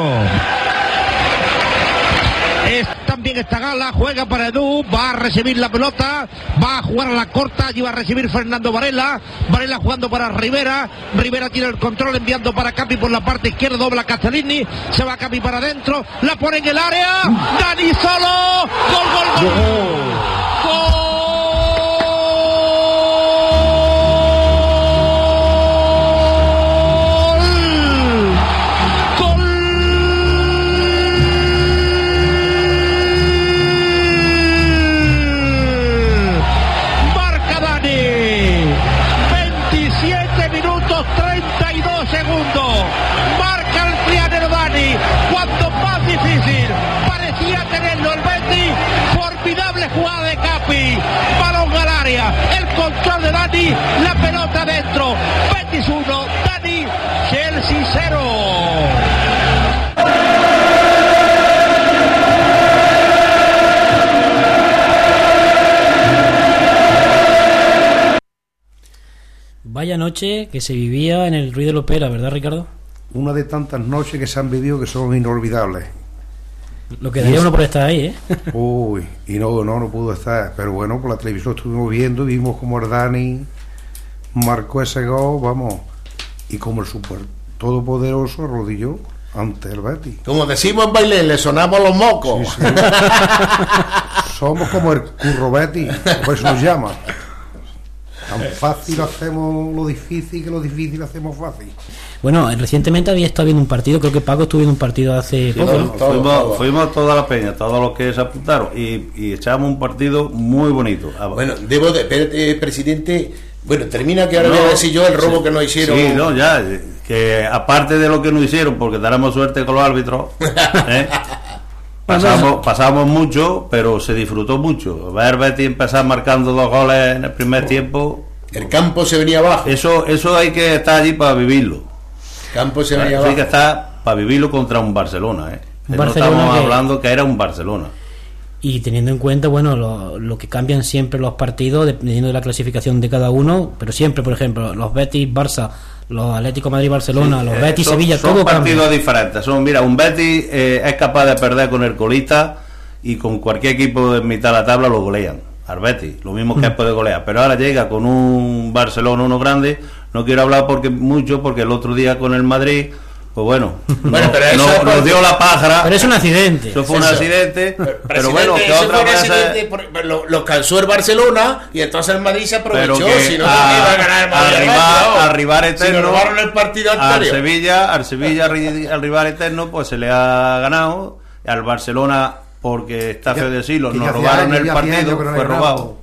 También esta gala, juega para Edu, va a recibir la pelota, va a jugar a la corta, allí va a recibir Fernando Varela jugando para Rivera tiene el control enviando para Capi por la parte izquierda, dobla Castellini, se va Capi para adentro, la pone en el área, Dani solo, gol. Jugada de Capi, balón al área, el control de Dani, la pelota dentro, Betis 1, Dani, Chelsea 0. Vaya noche que se vivía en el Ruiz de Lopera, ¿verdad, Ricardo? Una de tantas noches que se han vivido que son inolvidables. Lo que daría uno por estar ahí, Uy, y no pudo estar. Pero bueno, por la televisión estuvimos viendo y vimos como el Dani marcó ese gol, vamos, y como el super todopoderoso arrodilló ante el Betis. Como decimos en Bailén, le sonamos los mocos. Sí. Somos como el Curro Betis, por eso nos llama. Tan fácil hacemos lo difícil, que lo difícil hacemos fácil. Bueno, recientemente había estado viendo un partido, creo que Paco estuvo viendo un partido hace poco. Fuimos toda la peña, todos los que se apuntaron, y echamos un partido muy bonito. Bueno, espérate, presidente. Bueno, termina que ahora voy a decir yo el robo que nos hicieron. Sí, ya, que aparte de lo que nos hicieron, porque tenemos suerte con los árbitros, pasamos mucho, pero se disfrutó mucho. Ver Betis empezar marcando 2 goles en el primer tiempo. El campo se venía abajo. Eso hay que estar allí para vivirlo. Campo se venía abajo. Hay que estar para vivirlo contra un Barcelona, Un no Barcelona estamos hablando que era un Barcelona. Y teniendo en cuenta, bueno, lo que cambian siempre los partidos, dependiendo de la clasificación de cada uno, pero siempre, por ejemplo, los Betis, Barça, los Atlético Madrid, Barcelona, los Betis, Sevilla, todo cambia. Son partidos diferentes. Un Betis es capaz de perder con el colista y con cualquier equipo de mitad de la tabla lo golean. Al Betis, lo mismo que puede golear. Pero ahora llega con un Barcelona, uno grande. No quiero hablar porque el otro día con el Madrid, pues bueno, nos dio la pájara. Pero es un accidente. Eso fue un accidente. Pero bueno, que otra vez los cansó el Barcelona y entonces el Madrid se aprovechó. Si no iba a ganar el Madrid. Al rival eterno. Si robaron el partido anterior. Al Sevilla, al rival eterno, pues se le ha ganado. Al Barcelona, porque está feo decirlo, nos robaron el partido, fue robado.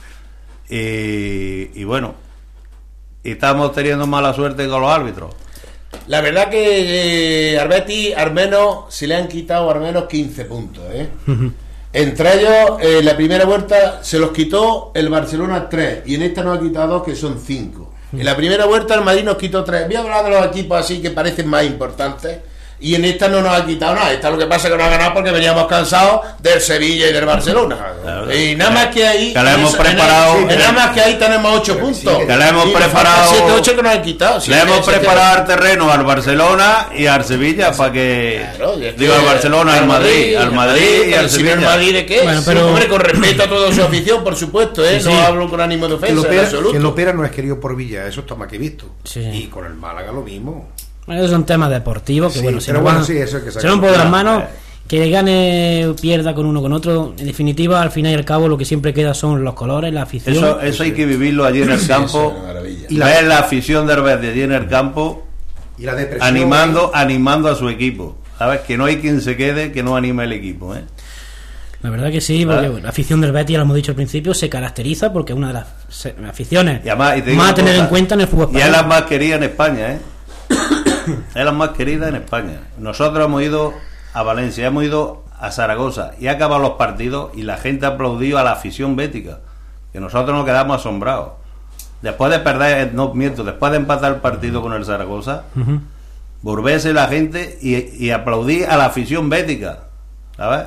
Y bueno, y estamos teniendo mala suerte con los árbitros. La verdad que al Betis al menos se le han quitado al menos 15 puntos, Entre ellos, la primera vuelta se los quitó el Barcelona 3 y en esta nos ha quitado 2, que son 5. En la primera vuelta el Madrid nos quitó 3. Voy a hablar de los equipos así que parecen más importantes. y en esta no nos ha quitado nada. Esta lo que pasa es que nos ha ganado porque veníamos cansados del Sevilla y del Barcelona. Claro. Y nada más que ahí, que le hemos preparado, nada más que ahí tenemos 8 puntos. Que le hemos preparado 7, 8 que nos han quitado. Le hemos preparado el terreno al Barcelona y al Sevilla para que, digo, al Barcelona, al Madrid y al Sevilla. ¿El Madrid de qué? Bueno, pero hombre, con respeto a toda su afición, por supuesto, ¿eh? Sí, no hablo con ánimo de ofensa, en absoluto. Que Lopera no es querido por Villa, eso está más que visto. Sí. Y con el Málaga lo mismo. Bueno, esos son temas deportivos que sí, bueno, se nos ponen las manos, que gane o pierda con uno con otro, en definitiva, al final y al cabo lo que siempre queda son los colores, la afición. Eso hay que vivirlo allí en el campo, y ver la afición de Herbet de allí en el campo y la depresión, animando a su equipo, ¿sabes? Que no hay quien se quede que no anime el equipo, ¿eh? La verdad que sí, porque la afición del Betis, ya lo hemos dicho al principio, se caracteriza porque es una de las aficiones más a tener en cuenta en el fútbol español. Y es la más querida en España, ¿eh? Es la más querida en España. Nosotros hemos ido a Valencia, hemos ido a Zaragoza y ha acabado los partidos y la gente ha aplaudido a la afición bética, que nosotros nos quedamos asombrados. Después de perder, no miento, después de empatar el partido con el Zaragoza, volverse la gente y aplaudir a la afición bética, ¿sabes?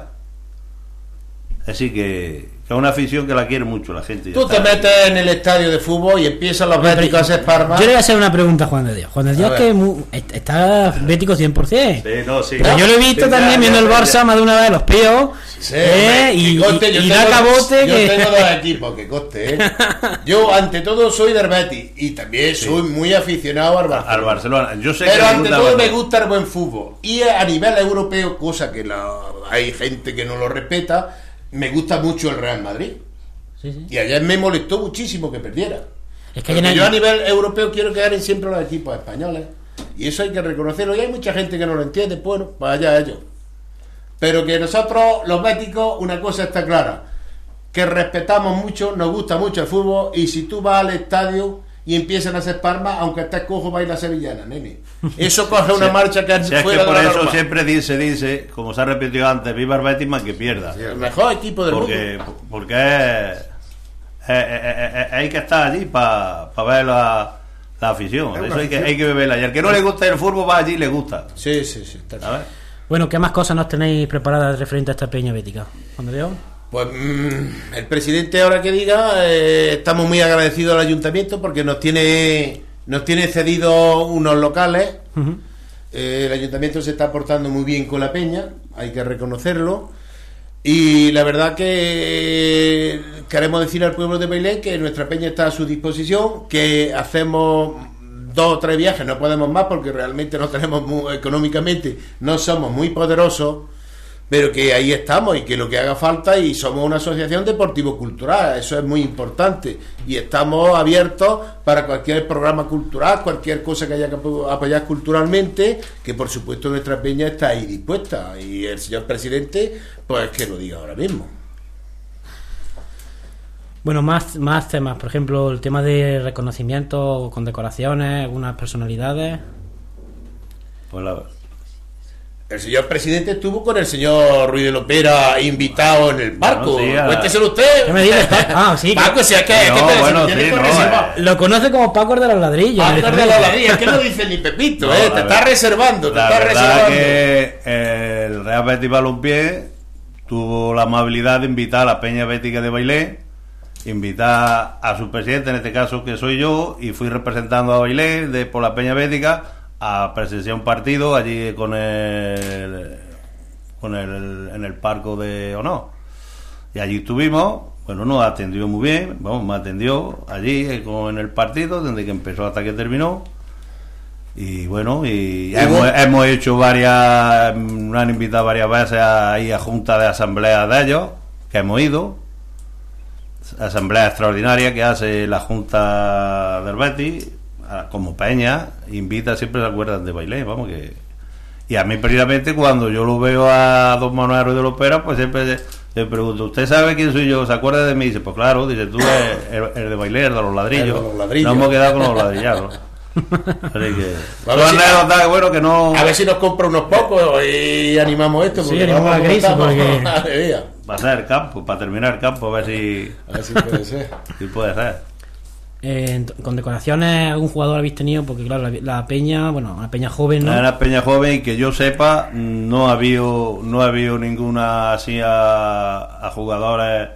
Así que es una afición que la quiere mucho la gente. Tú te metes en el estadio de fútbol y empiezan los béticos a hacer palmas. Yo le voy a hacer una pregunta a Juan de Dios. Juan de Dios que está bético 100%. Sí, sí. Pero yo lo he visto también viendo el Barça más de una vez los píos. Sí, y da cabote. Yo tengo 2 equipos, que coste, ¿eh? Yo ante todo soy del Betis y también soy muy aficionado al Barcelona. Yo sé, pero ante todo me gusta el buen fútbol. Y a nivel europeo, cosa que hay gente que no lo respeta, me gusta mucho el Real Madrid. Sí. Y ayer me molestó muchísimo que perdiera. Es que yo a nivel europeo quiero que ganen siempre los equipos españoles. Y eso hay que reconocerlo. Y hay mucha gente que no lo entiende. Bueno, pues allá ellos. Pero que nosotros, los béticos, una cosa está clara. Que respetamos mucho, nos gusta mucho el fútbol. Y si tú vas al estadio y empiezan a hacer palmas, aunque estés cojo, baila sevillana, nene. Eso coge una marcha que fuera de la norma. Por eso siempre dice, como se ha repetido antes, viva el Betis más que pierda. Sí, el mejor equipo del mundo. Porque hay que estar allí para ver la afición. Eso hay que beberla. Y al que no le gusta el fútbol va allí y le gusta. Sí. Bueno, ¿qué más cosas nos tenéis preparadas referente a esta peña bética? ¿Cuándo veo? Pues el presidente ahora que diga, estamos muy agradecidos al ayuntamiento porque nos tiene cedido unos locales. El ayuntamiento se está portando muy bien con la peña, hay que reconocerlo, y la verdad que queremos decir al pueblo de Bailén que nuestra peña está a su disposición, que hacemos 2 o 3 viajes, no podemos más porque realmente no tenemos económicamente, no somos muy poderosos, pero que ahí estamos y que lo que haga falta, y somos una asociación deportivo-cultural, eso es muy importante, y estamos abiertos para cualquier programa cultural, cualquier cosa que haya que apoyar culturalmente, que por supuesto nuestra peña está ahí dispuesta, y el señor presidente pues que lo diga ahora mismo. Bueno, más temas, por ejemplo, el tema de reconocimiento con decoraciones, algunas personalidades. Pues el señor presidente estuvo con el señor Ruiz de Lopera invitado en el barco. Cuénteselo usted. ¿Qué me dices? Sí, Paco, si es que lo conoce como Paco de los ladrillos. Paco de los ladrillos, es que no dice ni Pepito, te está reservando. Que el Real Betis Balompié tuvo la amabilidad de invitar a la Peña Bética de Bailén, invitar a su presidente, en este caso que soy yo, y fui representando a Bailén por la Peña Bética a presenciar un partido allí en el Parco de Honor, y allí estuvimos. Bueno, nos atendió muy bien, me atendió allí en el partido desde que empezó hasta que terminó, y bueno, hemos hecho varias, nos han invitado varias veces a juntas de asamblea de ellos, que hemos ido, asamblea extraordinaria que hace la Junta del Betis como peña, invita, siempre se acuerdan de Bailén, vamos, que y a mí precisamente cuando yo lo veo a don Manuel Ruiz de Lopera, pues siempre le pregunto, ¿usted sabe quién soy yo? ¿Se acuerda de mí? Dice, pues claro, dice, tú eres el de Bailén, de los ladrillos. Nos hemos quedado con los ladrillados. Así que bueno, que no, a ver si nos compra unos pocos y animamos esto, porque animamos la crisis, va a ser el campo, para terminar el campo, a ver si puede ser. Si puede ser. Con decoraciones, ¿algún jugador habéis tenido? Porque claro, la peña, bueno, una peña joven, ¿no? Una peña joven, y que yo sepa, no ha habido ninguna así a jugadores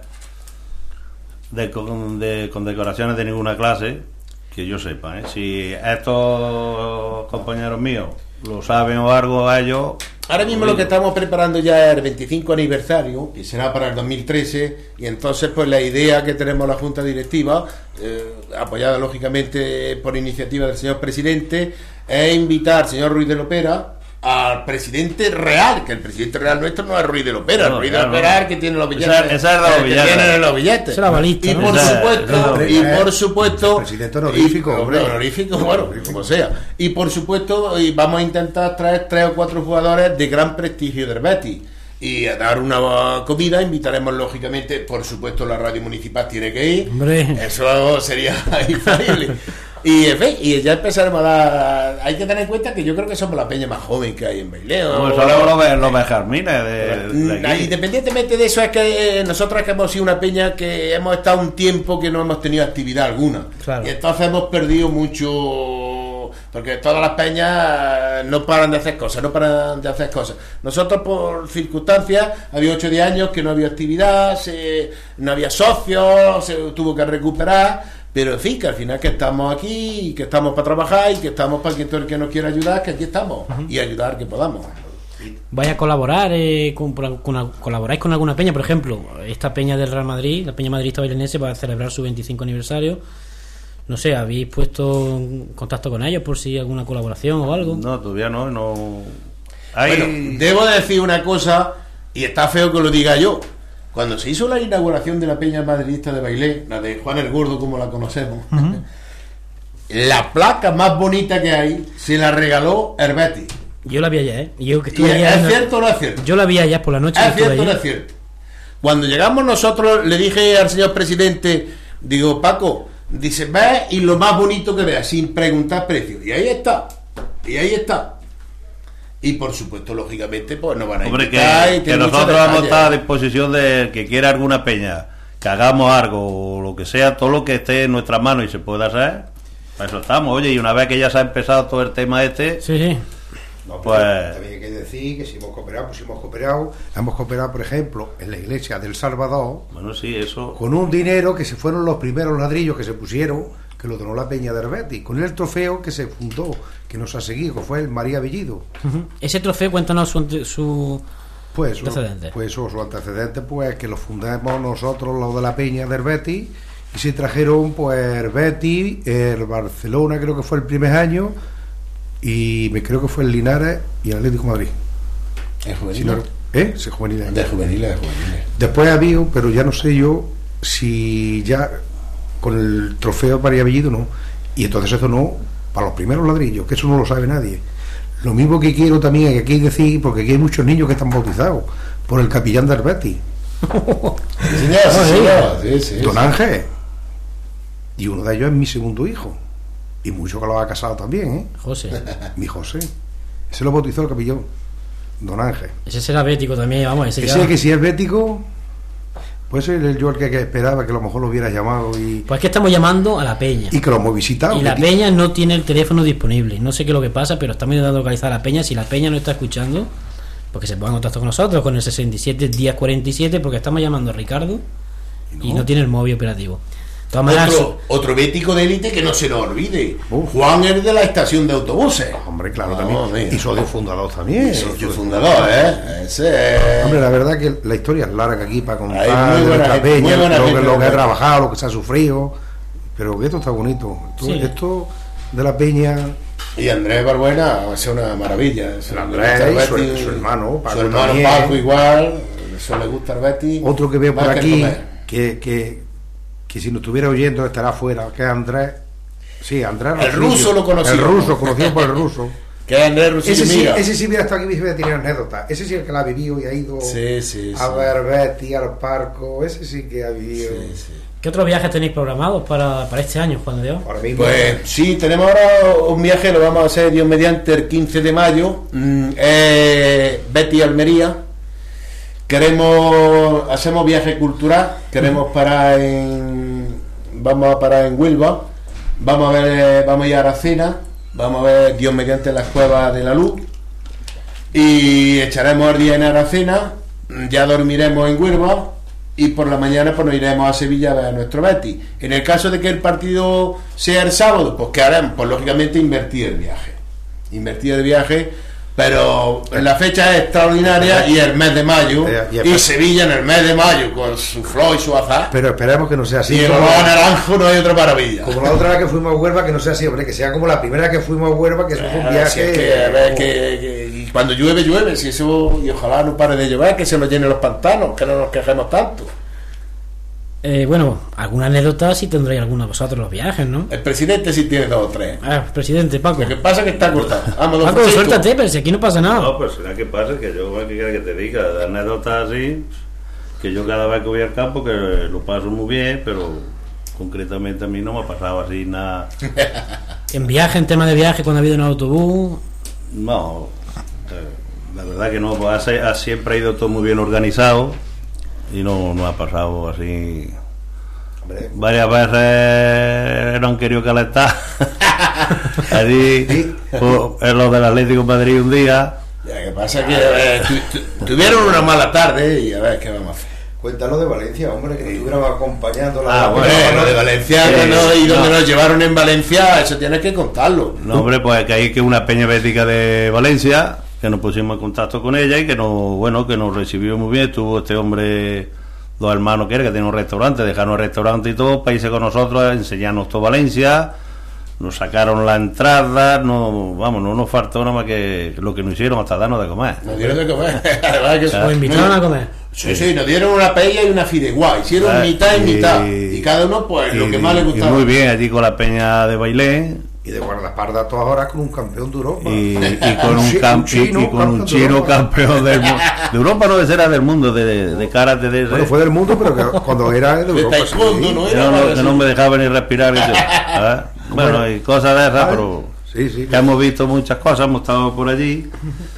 con decoraciones de ninguna clase, que yo sepa, ¿eh? Si estos compañeros míos lo saben o algo a ellos. Ahora mismo lo que estamos preparando ya es el 25 aniversario, que será para el 2013, y entonces pues la idea que tenemos la Junta Directiva, apoyada lógicamente por iniciativa del señor presidente, es invitar al señor Ruiz de Lopera, al presidente real, que el presidente real nuestro no es Ruiz de Lopera, el Ruiz de Lopera es el que tiene los billetes. Esa es la billetes. Tiene los billetes. Esa es la balista, Y ¿no? por supuesto, presidente honorífico, honorífico, bueno, como sea. Y por supuesto, y vamos a intentar traer 3 o 4 jugadores de gran prestigio del Betis. Y a dar una comida, invitaremos lógicamente, por supuesto la radio municipal tiene que ir. Hombre. Eso sería infalible. Y en fin, y ya empezaremos a dar. Hay que tener en cuenta que yo creo que somos la peña más joven que hay en Baileo. Pues ahora los bejarmines de aquí. Independientemente de eso, es que nosotros que hemos sido una peña que hemos estado un tiempo que no hemos tenido actividad alguna. Claro. Y entonces hemos perdido mucho, porque todas las peñas no paran de hacer cosas, Nosotros por circunstancias, había 8 o 10 años que no había actividad, no había socios, se tuvo que recuperar. Pero en fin, que al final que estamos aquí, y que estamos para trabajar, y que estamos para que todo el que nos quiera ayudar, que aquí estamos, y ayudar que podamos. ¿Vais a colaborar? ¿Colaboráis con alguna peña? Por ejemplo, esta peña del Real Madrid, la peña madridista bailense, va a celebrar su 25 aniversario. No sé, ¿habéis puesto en contacto con ellos por si alguna colaboración o algo? No, todavía no. Bueno, debo decir una cosa, y está feo que lo diga yo. Cuando se hizo la inauguración de la peña madridista de Bailén, la de Juan el Gordo como la conocemos, la placa más bonita que hay se la regaló el Betis. Yo la vi allá, ¿eh? Yo que ¿Y es cierto o no es cierto? Yo la vi allá por la noche. ¿Es cierto o no es cierto? Cuando llegamos nosotros, le dije al señor presidente, digo, Paco, dice, ve y lo más bonito que veas, sin preguntar precio. Y ahí está. Y por supuesto, lógicamente, pues nos van a invitar. Que nosotros vamos a estar a disposición de que quiera alguna peña, que hagamos algo, o lo que sea, todo lo que esté en nuestras manos y se pueda hacer, para eso estamos. Oye, y una vez que ya se ha empezado todo el tema sí. No, pues también hay que decir que si hemos cooperado, por ejemplo, en la iglesia del Salvador. Bueno, sí, eso. Con un dinero que se fueron los primeros ladrillos que se pusieron, que lo donó la peña de Betis, con el trofeo que se fundó, que nos ha seguido, que fue el María Bellido. Ese trofeo, cuéntanos su antecedente. Pues su antecedente, pues que lo fundamos nosotros, los de la peña del Betis, y se trajeron pues el Betis, el Barcelona, creo que fue el primer año, y me creo que fue el Linares y el Atlético de Madrid. ¿Es juvenil? Si no, sí, juveniles. De juveniles. Después había, pero ya no sé yo si ya con el trofeo María Bellido no, y entonces eso no para los primeros ladrillos, que eso no lo sabe nadie. Lo mismo que quiero también es que aquí decir, porque aquí hay muchos niños que están bautizados por el capellán del Betis. Sí. Don Ángel, y uno de ellos es mi segundo hijo, y mucho que lo ha casado también, ¿eh? José. Mi José, ese lo bautizó el capellán Don Ángel. Ese será bético también, vamos. Ese que si es bético, pues yo el que esperaba que a lo mejor lo hubiera llamado y... Pues es que estamos llamando a la peña. Y que lo hemos visitado. Y la peña no tiene el teléfono disponible. No sé qué es lo que pasa, pero estamos intentando localizar a la peña. Si la peña no está escuchando, porque se ponga en contacto con nosotros, con el 67 días 47, porque estamos llamando a Ricardo y no tiene el móvil operativo. Otro bético de élite que no se nos olvide. Juan es de la estación de autobuses. Hombre, claro, también. Y socio fundador también. Socio fundador, Ese... Hombre, la verdad que la historia es larga aquí para contar de nuestra peña, lo que ha trabajado, lo que se ha sufrido. Pero esto está bonito. Esto de la peña. Y Andrés Barbuena es una maravilla. Andrés, su hermano Paco. Su hermano Paco igual. Eso le gusta al Betis. Otro que veo por aquí, que si nos estuviera oyendo estará fuera, que es Andrés. Sí, Andrés. El ruso lo conocía. El ruso, conocido por el ruso. Que es Andrés Rusillo. Ese sí hubiera estado aquí y hubiera tenido anécdotas. Ese sí es el que la ha vivido y ha ido a ver Betty, al parco. Ese sí que ha vivido. Sí. ¿Qué otros viajes tenéis programados para este año, Juan de Dios? Ahora mismo, pues sí, tenemos ahora un viaje, lo vamos a hacer Dios mediante el 15 de mayo. Betty Almería. Hacemos viaje cultural, vamos a parar en Huelva, vamos a ir a Aracena, vamos a ver Dios mediante las cuevas de la luz y echaremos el día en Aracena, ya dormiremos en Huelva y por la mañana pues nos iremos a Sevilla a ver a nuestro Betis. En el caso de que el partido sea el sábado, pues ¿qué haremos? Pues lógicamente invertir el viaje, pero la fecha es extraordinaria y el mes de mayo, y Sevilla en el mes de mayo con su flor y su azar, pero esperemos que no sea así, y el olor naranjo, no hay otra maravilla como la otra vez que fuimos a Huelva, que no sea así, hombre, que sea como la primera que fuimos a Huelva, que eso fue un viaje, si es que y cuando llueve, si eso, y ojalá no pare de llover, que se nos llenen los pantanos, que no nos quejemos tanto. Bueno, alguna anécdota sí tendréis alguna vosotros los viajes, ¿no? El presidente sí tiene 2 o 3. Presidente, Paco. Lo que pasa es que está cortado. Vamos, Paco, suéltate, pero si aquí no pasa nada. No, pues será que pasa, que yo quiero que te diga, de anécdotas así, que yo cada vez que voy al campo, que lo paso muy bien, pero concretamente a mí no me ha pasado así nada. En tema de viaje, cuando ha habido en autobús. No, la verdad que no, pues siempre ha ido todo muy bien organizado. Y no ha pasado así. Hombre. Varias veces no han querido calentar. Allí, en lo del Atlético de Madrid un día. Ya, que pasa que tuvieron una mala tarde y a ver qué vamos a hacer. Cuéntalo de Valencia, hombre, que estuviéramos acompañando lo de Valencia, y donde nos llevaron en Valencia, eso tienes que contarlo. No, hombre, pues que hay que una peña bética de Valencia, que nos pusimos en contacto con ella y que nos recibió muy bien. Tuvo este hombre, 2 hermanos que tiene un restaurante, dejaron el restaurante y todo para irse con nosotros a enseñarnos todo Valencia. Nos sacaron la entrada, no nos faltó nada más que lo que nos hicieron, hasta darnos de comer. Nos dieron de comer. ¿Nos invitaron a comer? Sí, nos dieron una paella y una fideuá, hicieron mitad y mitad, y cada uno pues lo que más le gustaba. Y muy bien, allí con la peña de Bailén. Y de guardaespaldas todas horas con un campeón de Europa. Y con un chino campeón de Europa, no era del mundo, de karate. Bueno, fue del mundo, pero que cuando era de Europa. Que no me dejaba ni respirar. Bueno, y cosas de esas, pero que hemos visto muchas cosas, hemos estado por allí.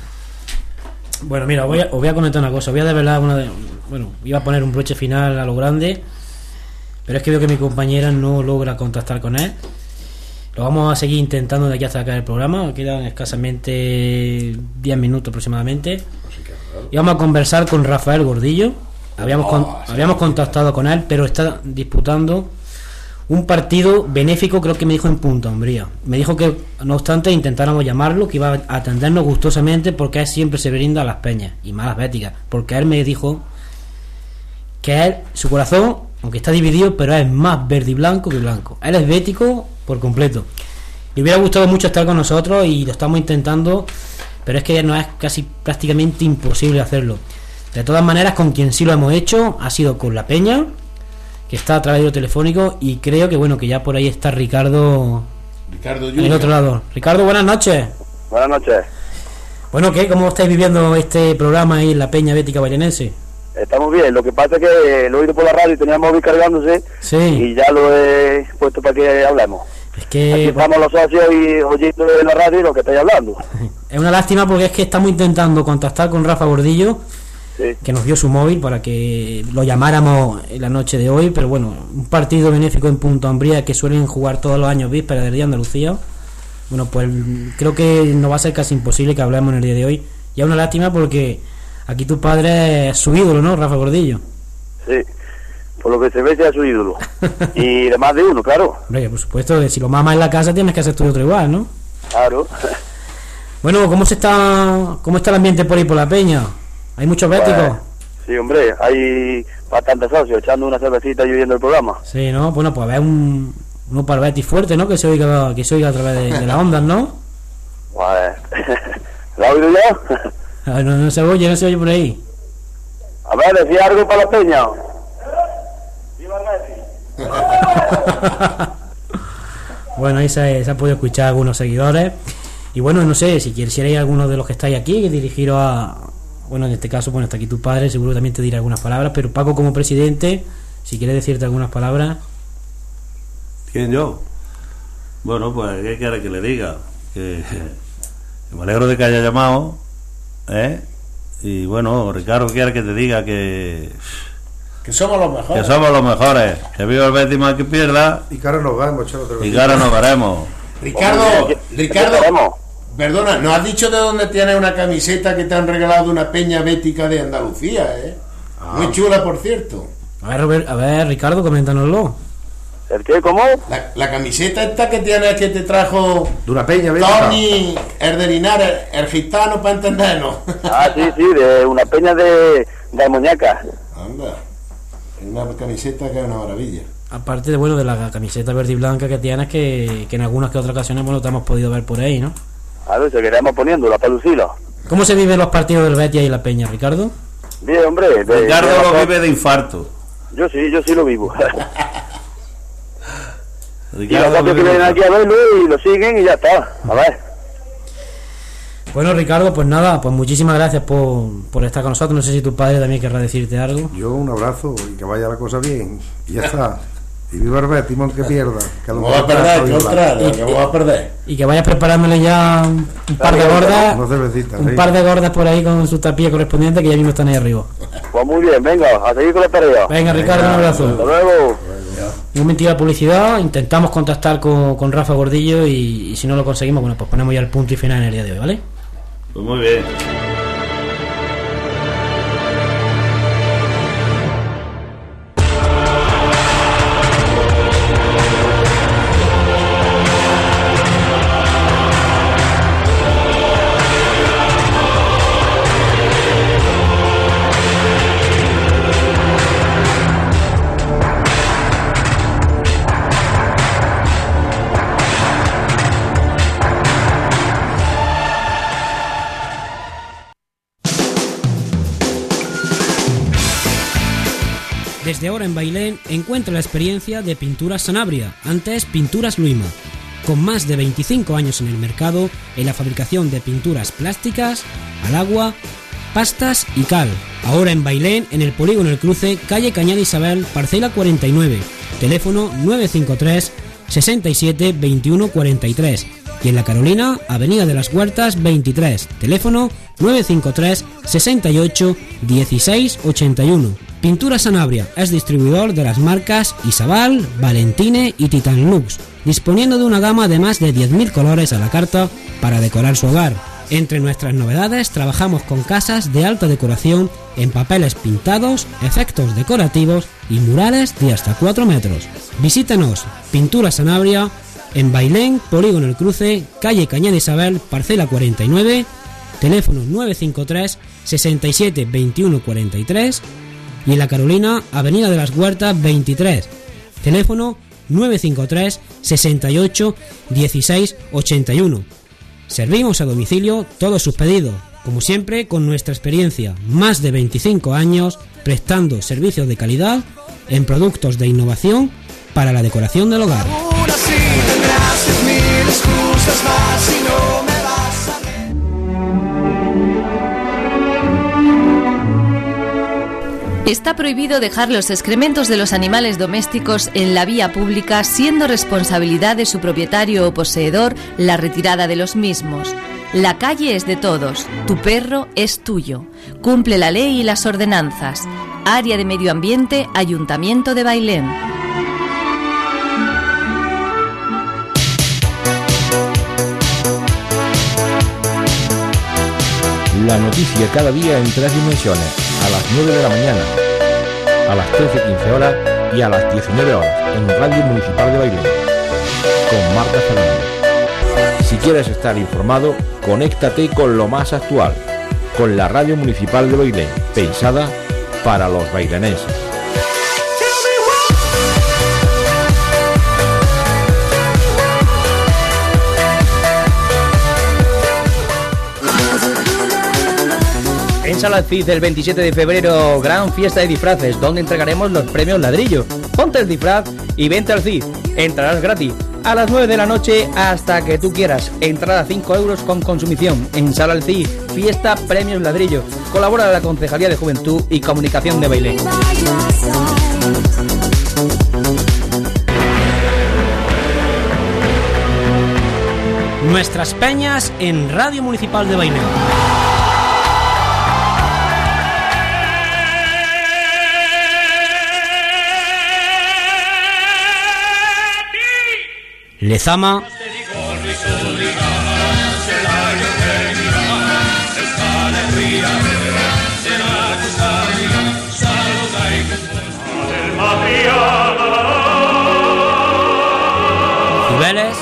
Bueno, mira, os voy a comentar una cosa. Voy a develar iba a poner un broche final a lo grande, pero es que veo que mi compañera no logra contactar con él. Lo vamos a seguir intentando de aquí hasta acá el programa. Quedan escasamente 10 minutos aproximadamente. Y vamos a conversar con Rafael Gordillo. Habíamos contactado con él, pero está disputando un partido benéfico, creo que me dijo en Punta Umbría. Me dijo que no obstante intentáramos llamarlo, que iba a atendernos gustosamente, porque él siempre se brinda a las peñas y malas béticas, porque él me dijo que él, su corazón, aunque está dividido, pero es más verde y blanco que blanco. Él es bético por completo. Le hubiera gustado mucho estar con nosotros y lo estamos intentando, pero es que no es prácticamente imposible hacerlo. De todas maneras, con quien sí lo hemos hecho ha sido con la peña, que está a través de telefónico, y creo que ya por ahí está Ricardo en el otro lado. Ricardo, buenas noches. Buenas noches. Bueno, ¿cómo estáis viviendo este programa ahí en la Peña Bética Vallenense? Estamos bien, lo que pasa es que lo he oído por la radio y tenía el móvil cargándose, y ya lo he puesto para que hablemos. Es que aquí estamos los socios y oyendo de la radio y lo que estáis hablando. Es una lástima porque es que estamos intentando contactar con Rafa Gordillo, que nos dio su móvil para que lo llamáramos en la noche de hoy, pero bueno, un partido benéfico en Punta Umbría que suelen jugar todos los años vísperas del Día de Andalucía. Bueno, pues creo que nos va a ser casi imposible que hablemos en el día de hoy. Y es una lástima porque aquí tu padre es su ídolo, ¿no, Rafa Gordillo? Sí, por lo que se ve sea su ídolo. Y de más de uno, claro. Hombre, por supuesto, que si lo mamas en la casa tienes que hacer tú otro igual, ¿no? Claro. Bueno, ¿cómo está el ambiente por ahí por la peña? ¿Hay muchos béticos? Pues, sí, hombre, hay bastantes socios echando una cervecita y oyendo el programa. Sí, ¿no? Bueno, pues a ver uno para Betis fuerte, ¿no? Que se oiga a través de las ondas, ¿no? Pues, ¿lo has oído ya? No se oye por ahí. A ver, decía algo para la peña. ¡Viva el Betis! Bueno, ahí se ha podido escuchar algunos seguidores. Y bueno, no sé, si quisierais alguno de los que estáis aquí, dirigiros a... Bueno, en este caso, está aquí tu padre, seguro también te dirá algunas palabras, pero Paco, como presidente, si quieres decirte algunas palabras. ¿Quién, yo? Bueno, pues, ¿qué quiere que le diga? Que me alegro de que haya llamado, ¿eh? Y bueno, Ricardo quiere que te diga que Que somos los mejores. Que somos los mejores. Que viva el Betis más que pierda. Y que ahora nos vemos, Cholo. Y que ahora nos veremos. Ricardo, perdona, ¿nos has dicho de dónde tienes una camiseta que te han regalado de una peña bética de Andalucía, Muy chula, por cierto. A ver, Ricardo, coméntanoslo. ¿El qué? ¿Cómo? La camiseta esta que tienes, que te trajo de una peña bética. Tony, el de Linares, el gitano, para entendernos. Sí, de una peña de Muñeca. Anda, es una camiseta que es una maravilla. Aparte de la camiseta verde y blanca que tienes, que en algunas que otras ocasiones te hemos podido ver por ahí, ¿no? A ver, seguiremos poniéndola para lucirlo. ¿Cómo se viven los partidos del Betis y la Peña, Ricardo? Bien, hombre. Ricardo lo vive de infarto. Yo sí lo vivo. Y los otros que vienen aquí a verlo y lo siguen y ya está. A ver. Bueno, Ricardo, pues nada, pues muchísimas gracias por estar con nosotros. No sé si tu padre también querrá decirte algo. Yo un abrazo y que vaya la cosa bien. Y ya está. Y viva el Betis, que pierda. Que vamos a perder, que vamos a perder. Y que vayas preparándole ya un par de gordas. Un par de gordas por ahí con su tapilla correspondiente, que ya mismo están ahí arriba. Pues muy bien, venga, a seguir con la tarea. Venga, Ricardo, un abrazo. Hasta luego. Un momentito de publicidad. Intentamos contactar con Rafa Gordillo y si no lo conseguimos, bueno, pues ponemos ya el punto y final en el día de hoy, ¿vale? Pues muy bien. Desde ahora en Bailén encuentra la experiencia de Pinturas Sanabria, antes Pinturas Luima, con más de 25 años en el mercado en la fabricación de pinturas plásticas, al agua, pastas y cal. Ahora en Bailén, en el Polígono El Cruce, calle Cañada Isabel, parcela 49, teléfono 953 67 21 43. Y en La Carolina, avenida de las Huertas 23, teléfono 953 68 16 81. Pintura Sanabria es distribuidor de las marcas Isabal, Valentine y Titan Lux, disponiendo de una gama de más de 10.000 colores a la carta para decorar su hogar. Entre nuestras novedades trabajamos con casas de alta decoración en papeles pintados, efectos decorativos y murales de hasta 4 metros. Visítenos, Pintura Sanabria, en Bailén, Polígono El Cruce, calle Cañada Isabel, parcela 49, teléfono 953 67 21 43, y en La Carolina, avenida de las Huertas 23, teléfono 953 68 16 81. Servimos a domicilio todos sus pedidos, como siempre con nuestra experiencia, más de 25 años prestando servicios de calidad en productos de innovación para la decoración del hogar. Está prohibido dejar los excrementos de los animales domésticos en la vía pública, siendo responsabilidad de su propietario o poseedor la retirada de los mismos. La calle es de todos, tu perro es tuyo. Cumple la ley y las ordenanzas. Área de Medio Ambiente, Ayuntamiento de Bailén. La noticia cada día en 3 dimensiones, a las 9 de la mañana, a las 13:15 horas y a las 19 horas en Radio Municipal de Bailén, con Marta Fernández. Si quieres estar informado, conéctate con lo más actual, con la Radio Municipal de Bailén, pensada para los bailenenses. En Sala Cid el 27 de febrero, gran fiesta de disfraces, donde entregaremos los premios Ladrillo. Ponte el disfraz y vente al Cid. Entrarás gratis a las 9 de la noche hasta que tú quieras. Entrada 5 euros con consumición. En Sala Cid, fiesta premios Ladrillo. Colabora la Concejalía de Juventud y Comunicación de Bailén. Nuestras peñas en Radio Municipal de Bailén. Lezama. Cibeles.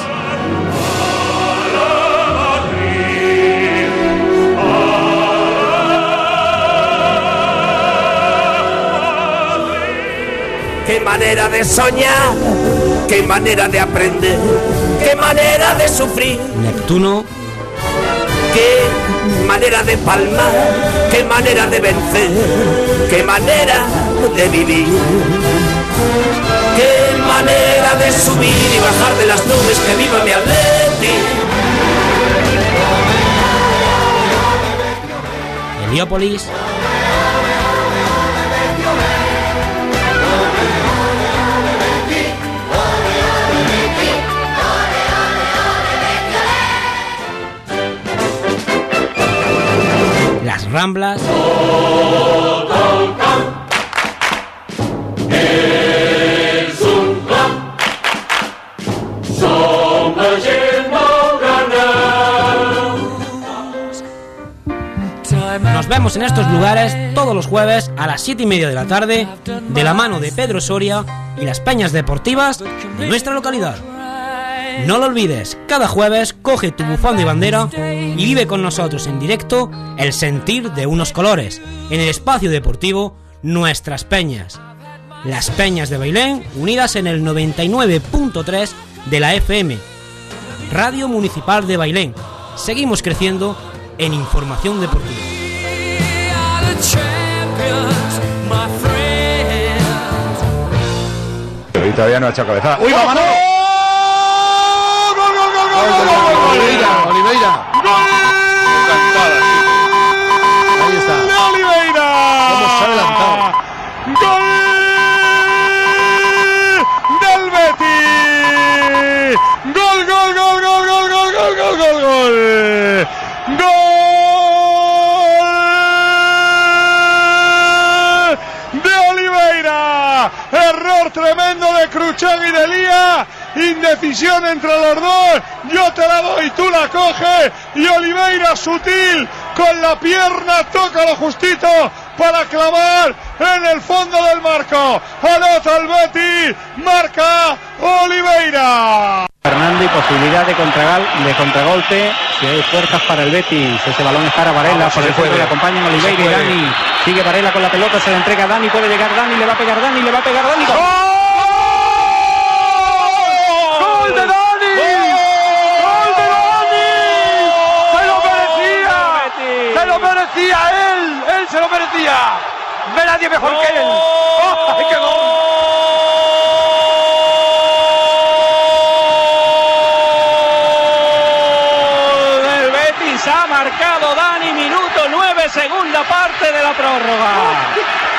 Qué manera de soñar, qué manera de aprender, qué manera de sufrir, Neptuno. qué manera de palmar, qué manera de vencer, qué manera de vivir, qué manera de subir y bajar de las nubes, que viva mi Atleti. Heliópolis. Las Ramblas. Nos vemos en estos lugares todos los jueves a las 7:30 de la tarde, de la mano de Pedro Soria y las peñas deportivas de nuestra localidad. No lo olvides, cada jueves coge tu bufanda y bandera y vive con nosotros en directo el sentir de unos colores en el espacio deportivo Nuestras Peñas. Las Peñas de Bailén unidas en el 99.3 de la FM. Radio Municipal de Bailén. Seguimos creciendo en información deportiva. Y todavía no ha hecho cabeza. ¡Uy, va Manolo! Oliveira. Ahí está. Oliveira. ¿Cómo se ha adelantado? ¡Gol del Betis! ¡Gol! De Oliveira. Error tremendo de Cruchán y de Lía. Indecisión entre los dos. Yo te la doy, tú la coges. Y Oliveira, sutil, con la pierna, toca lo justito para clavar en el fondo del marco. Anota el Betis, marca Oliveira. Fernando y posibilidad de contragolpe. Si hay fuerzas para el Betis, ese balón es para Varela, por el juego le acompañan Oliveira y Dani. Sigue Varela con la pelota, se la entrega a Dani, puede llegar Dani, le va a pegar Dani. ¡Gol de Dani! ¡Gol de Dani! ¡Se lo merecía él se lo merecía! ¡No hay nadie mejor que él! ¡Ay, qué gol! Ha marcado Dani, minuto 9, segunda parte de la prórroga.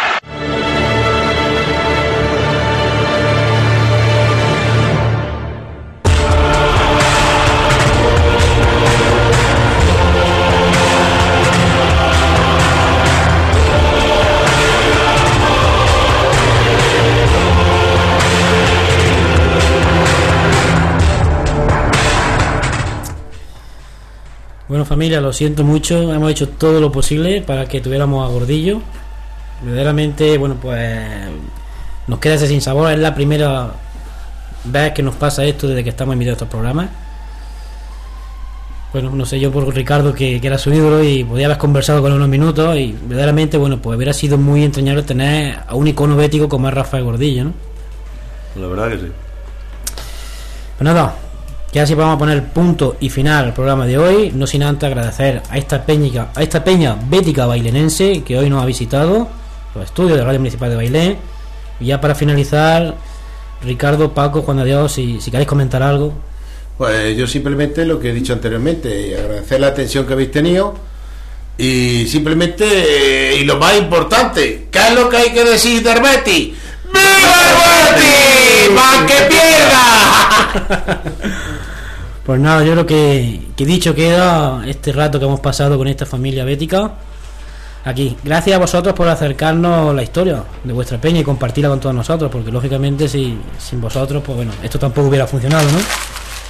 Bueno, familia, lo siento mucho, hemos hecho todo lo posible para que tuviéramos a Gordillo. Verdaderamente, bueno, pues nos queda ese sin sabor. Es la primera vez que nos pasa esto desde que estamos emitiendo estos programas. Bueno, no sé, yo por Ricardo, que era su ídolo y podía haber conversado con él unos minutos, y verdaderamente, bueno, pues hubiera sido muy entrañable tener a un icono bético como es Rafael Gordillo, ¿no? La verdad que sí. Pues nada, ya así vamos a poner punto y final al programa de hoy, no sin antes agradecer a esta peña bética bailenense que hoy nos ha visitado los estudios de Radio Municipal de Bailén. Y ya para finalizar, Ricardo, Paco, Juan de Dios, si queréis comentar algo. Pues yo simplemente lo que he dicho anteriormente, agradecer la atención que habéis tenido y simplemente, y lo más importante, ¿qué es lo que hay que decir del Betis? ¡Viva el Betis! ¡Más que pierda! Pues nada, yo creo que dicho queda este rato que hemos pasado con esta familia bética aquí. Gracias a vosotros por acercarnos la historia de vuestra peña y compartirla con todos nosotros, porque lógicamente sin vosotros, pues bueno, esto tampoco hubiera funcionado, ¿no?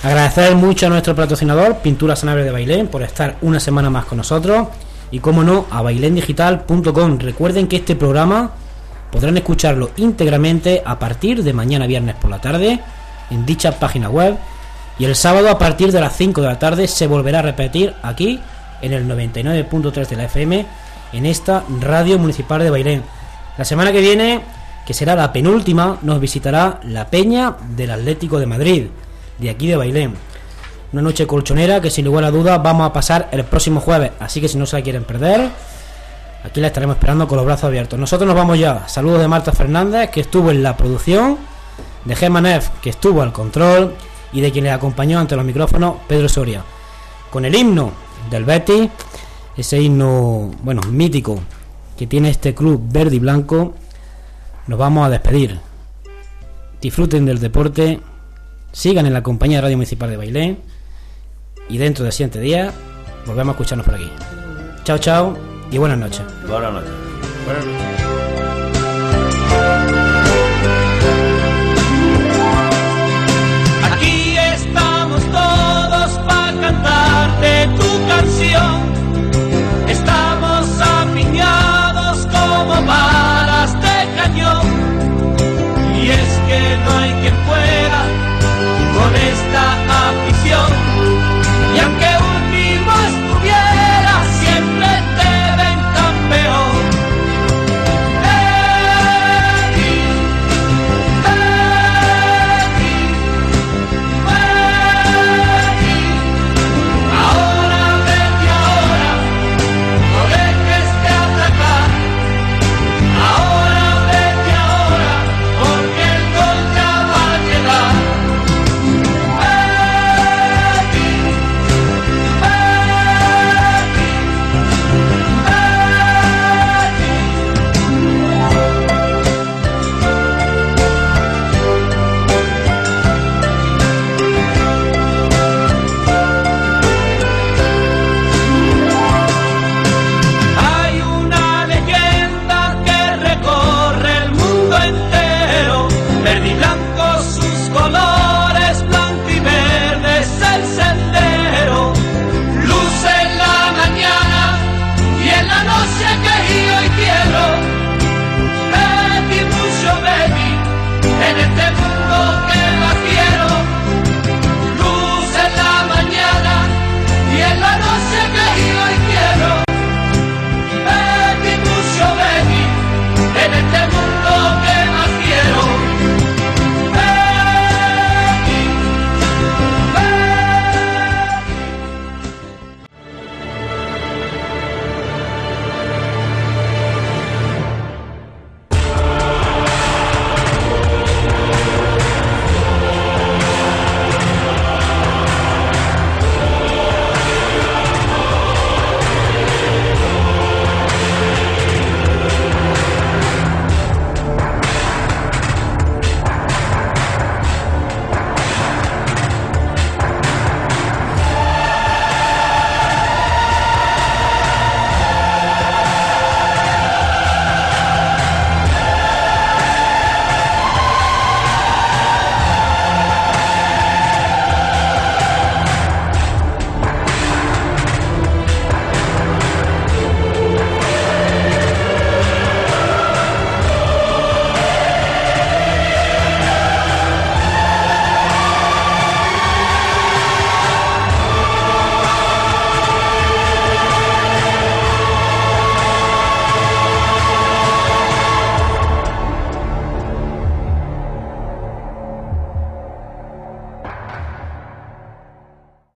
Agradecer mucho a nuestro patrocinador, Pintura Sanabria de Bailén, por estar una semana más con nosotros. Y como no, a bailendigital.com. Recuerden que este programa podrán escucharlo íntegramente a partir de mañana viernes por la tarde en dicha página web, y el sábado a partir de las 5 de la tarde se volverá a repetir aquí en el 99.3 de la FM en esta radio municipal de Bailén. La semana que viene, que será la penúltima, nos visitará la Peña del Atlético de Madrid, de aquí de Bailén. Una noche colchonera que sin lugar a dudas vamos a pasar el próximo jueves, así que si no se la quieren perder, aquí la estaremos esperando con los brazos abiertos. Nosotros nos vamos ya. Saludos de Marta Fernández, que estuvo en la producción, de Gemma Neff, que estuvo al control, y de quien le acompañó ante los micrófonos, Pedro Soria. Con el himno del Betis, ese himno, bueno, mítico que tiene este club verde y blanco, nos vamos a despedir. Disfruten del deporte, sigan en la compañía de Radio Municipal de Bailén, y dentro de 7 días volvemos a escucharnos por aquí. Chao, chao y buenas noches. Buenas noches. Buenas noches.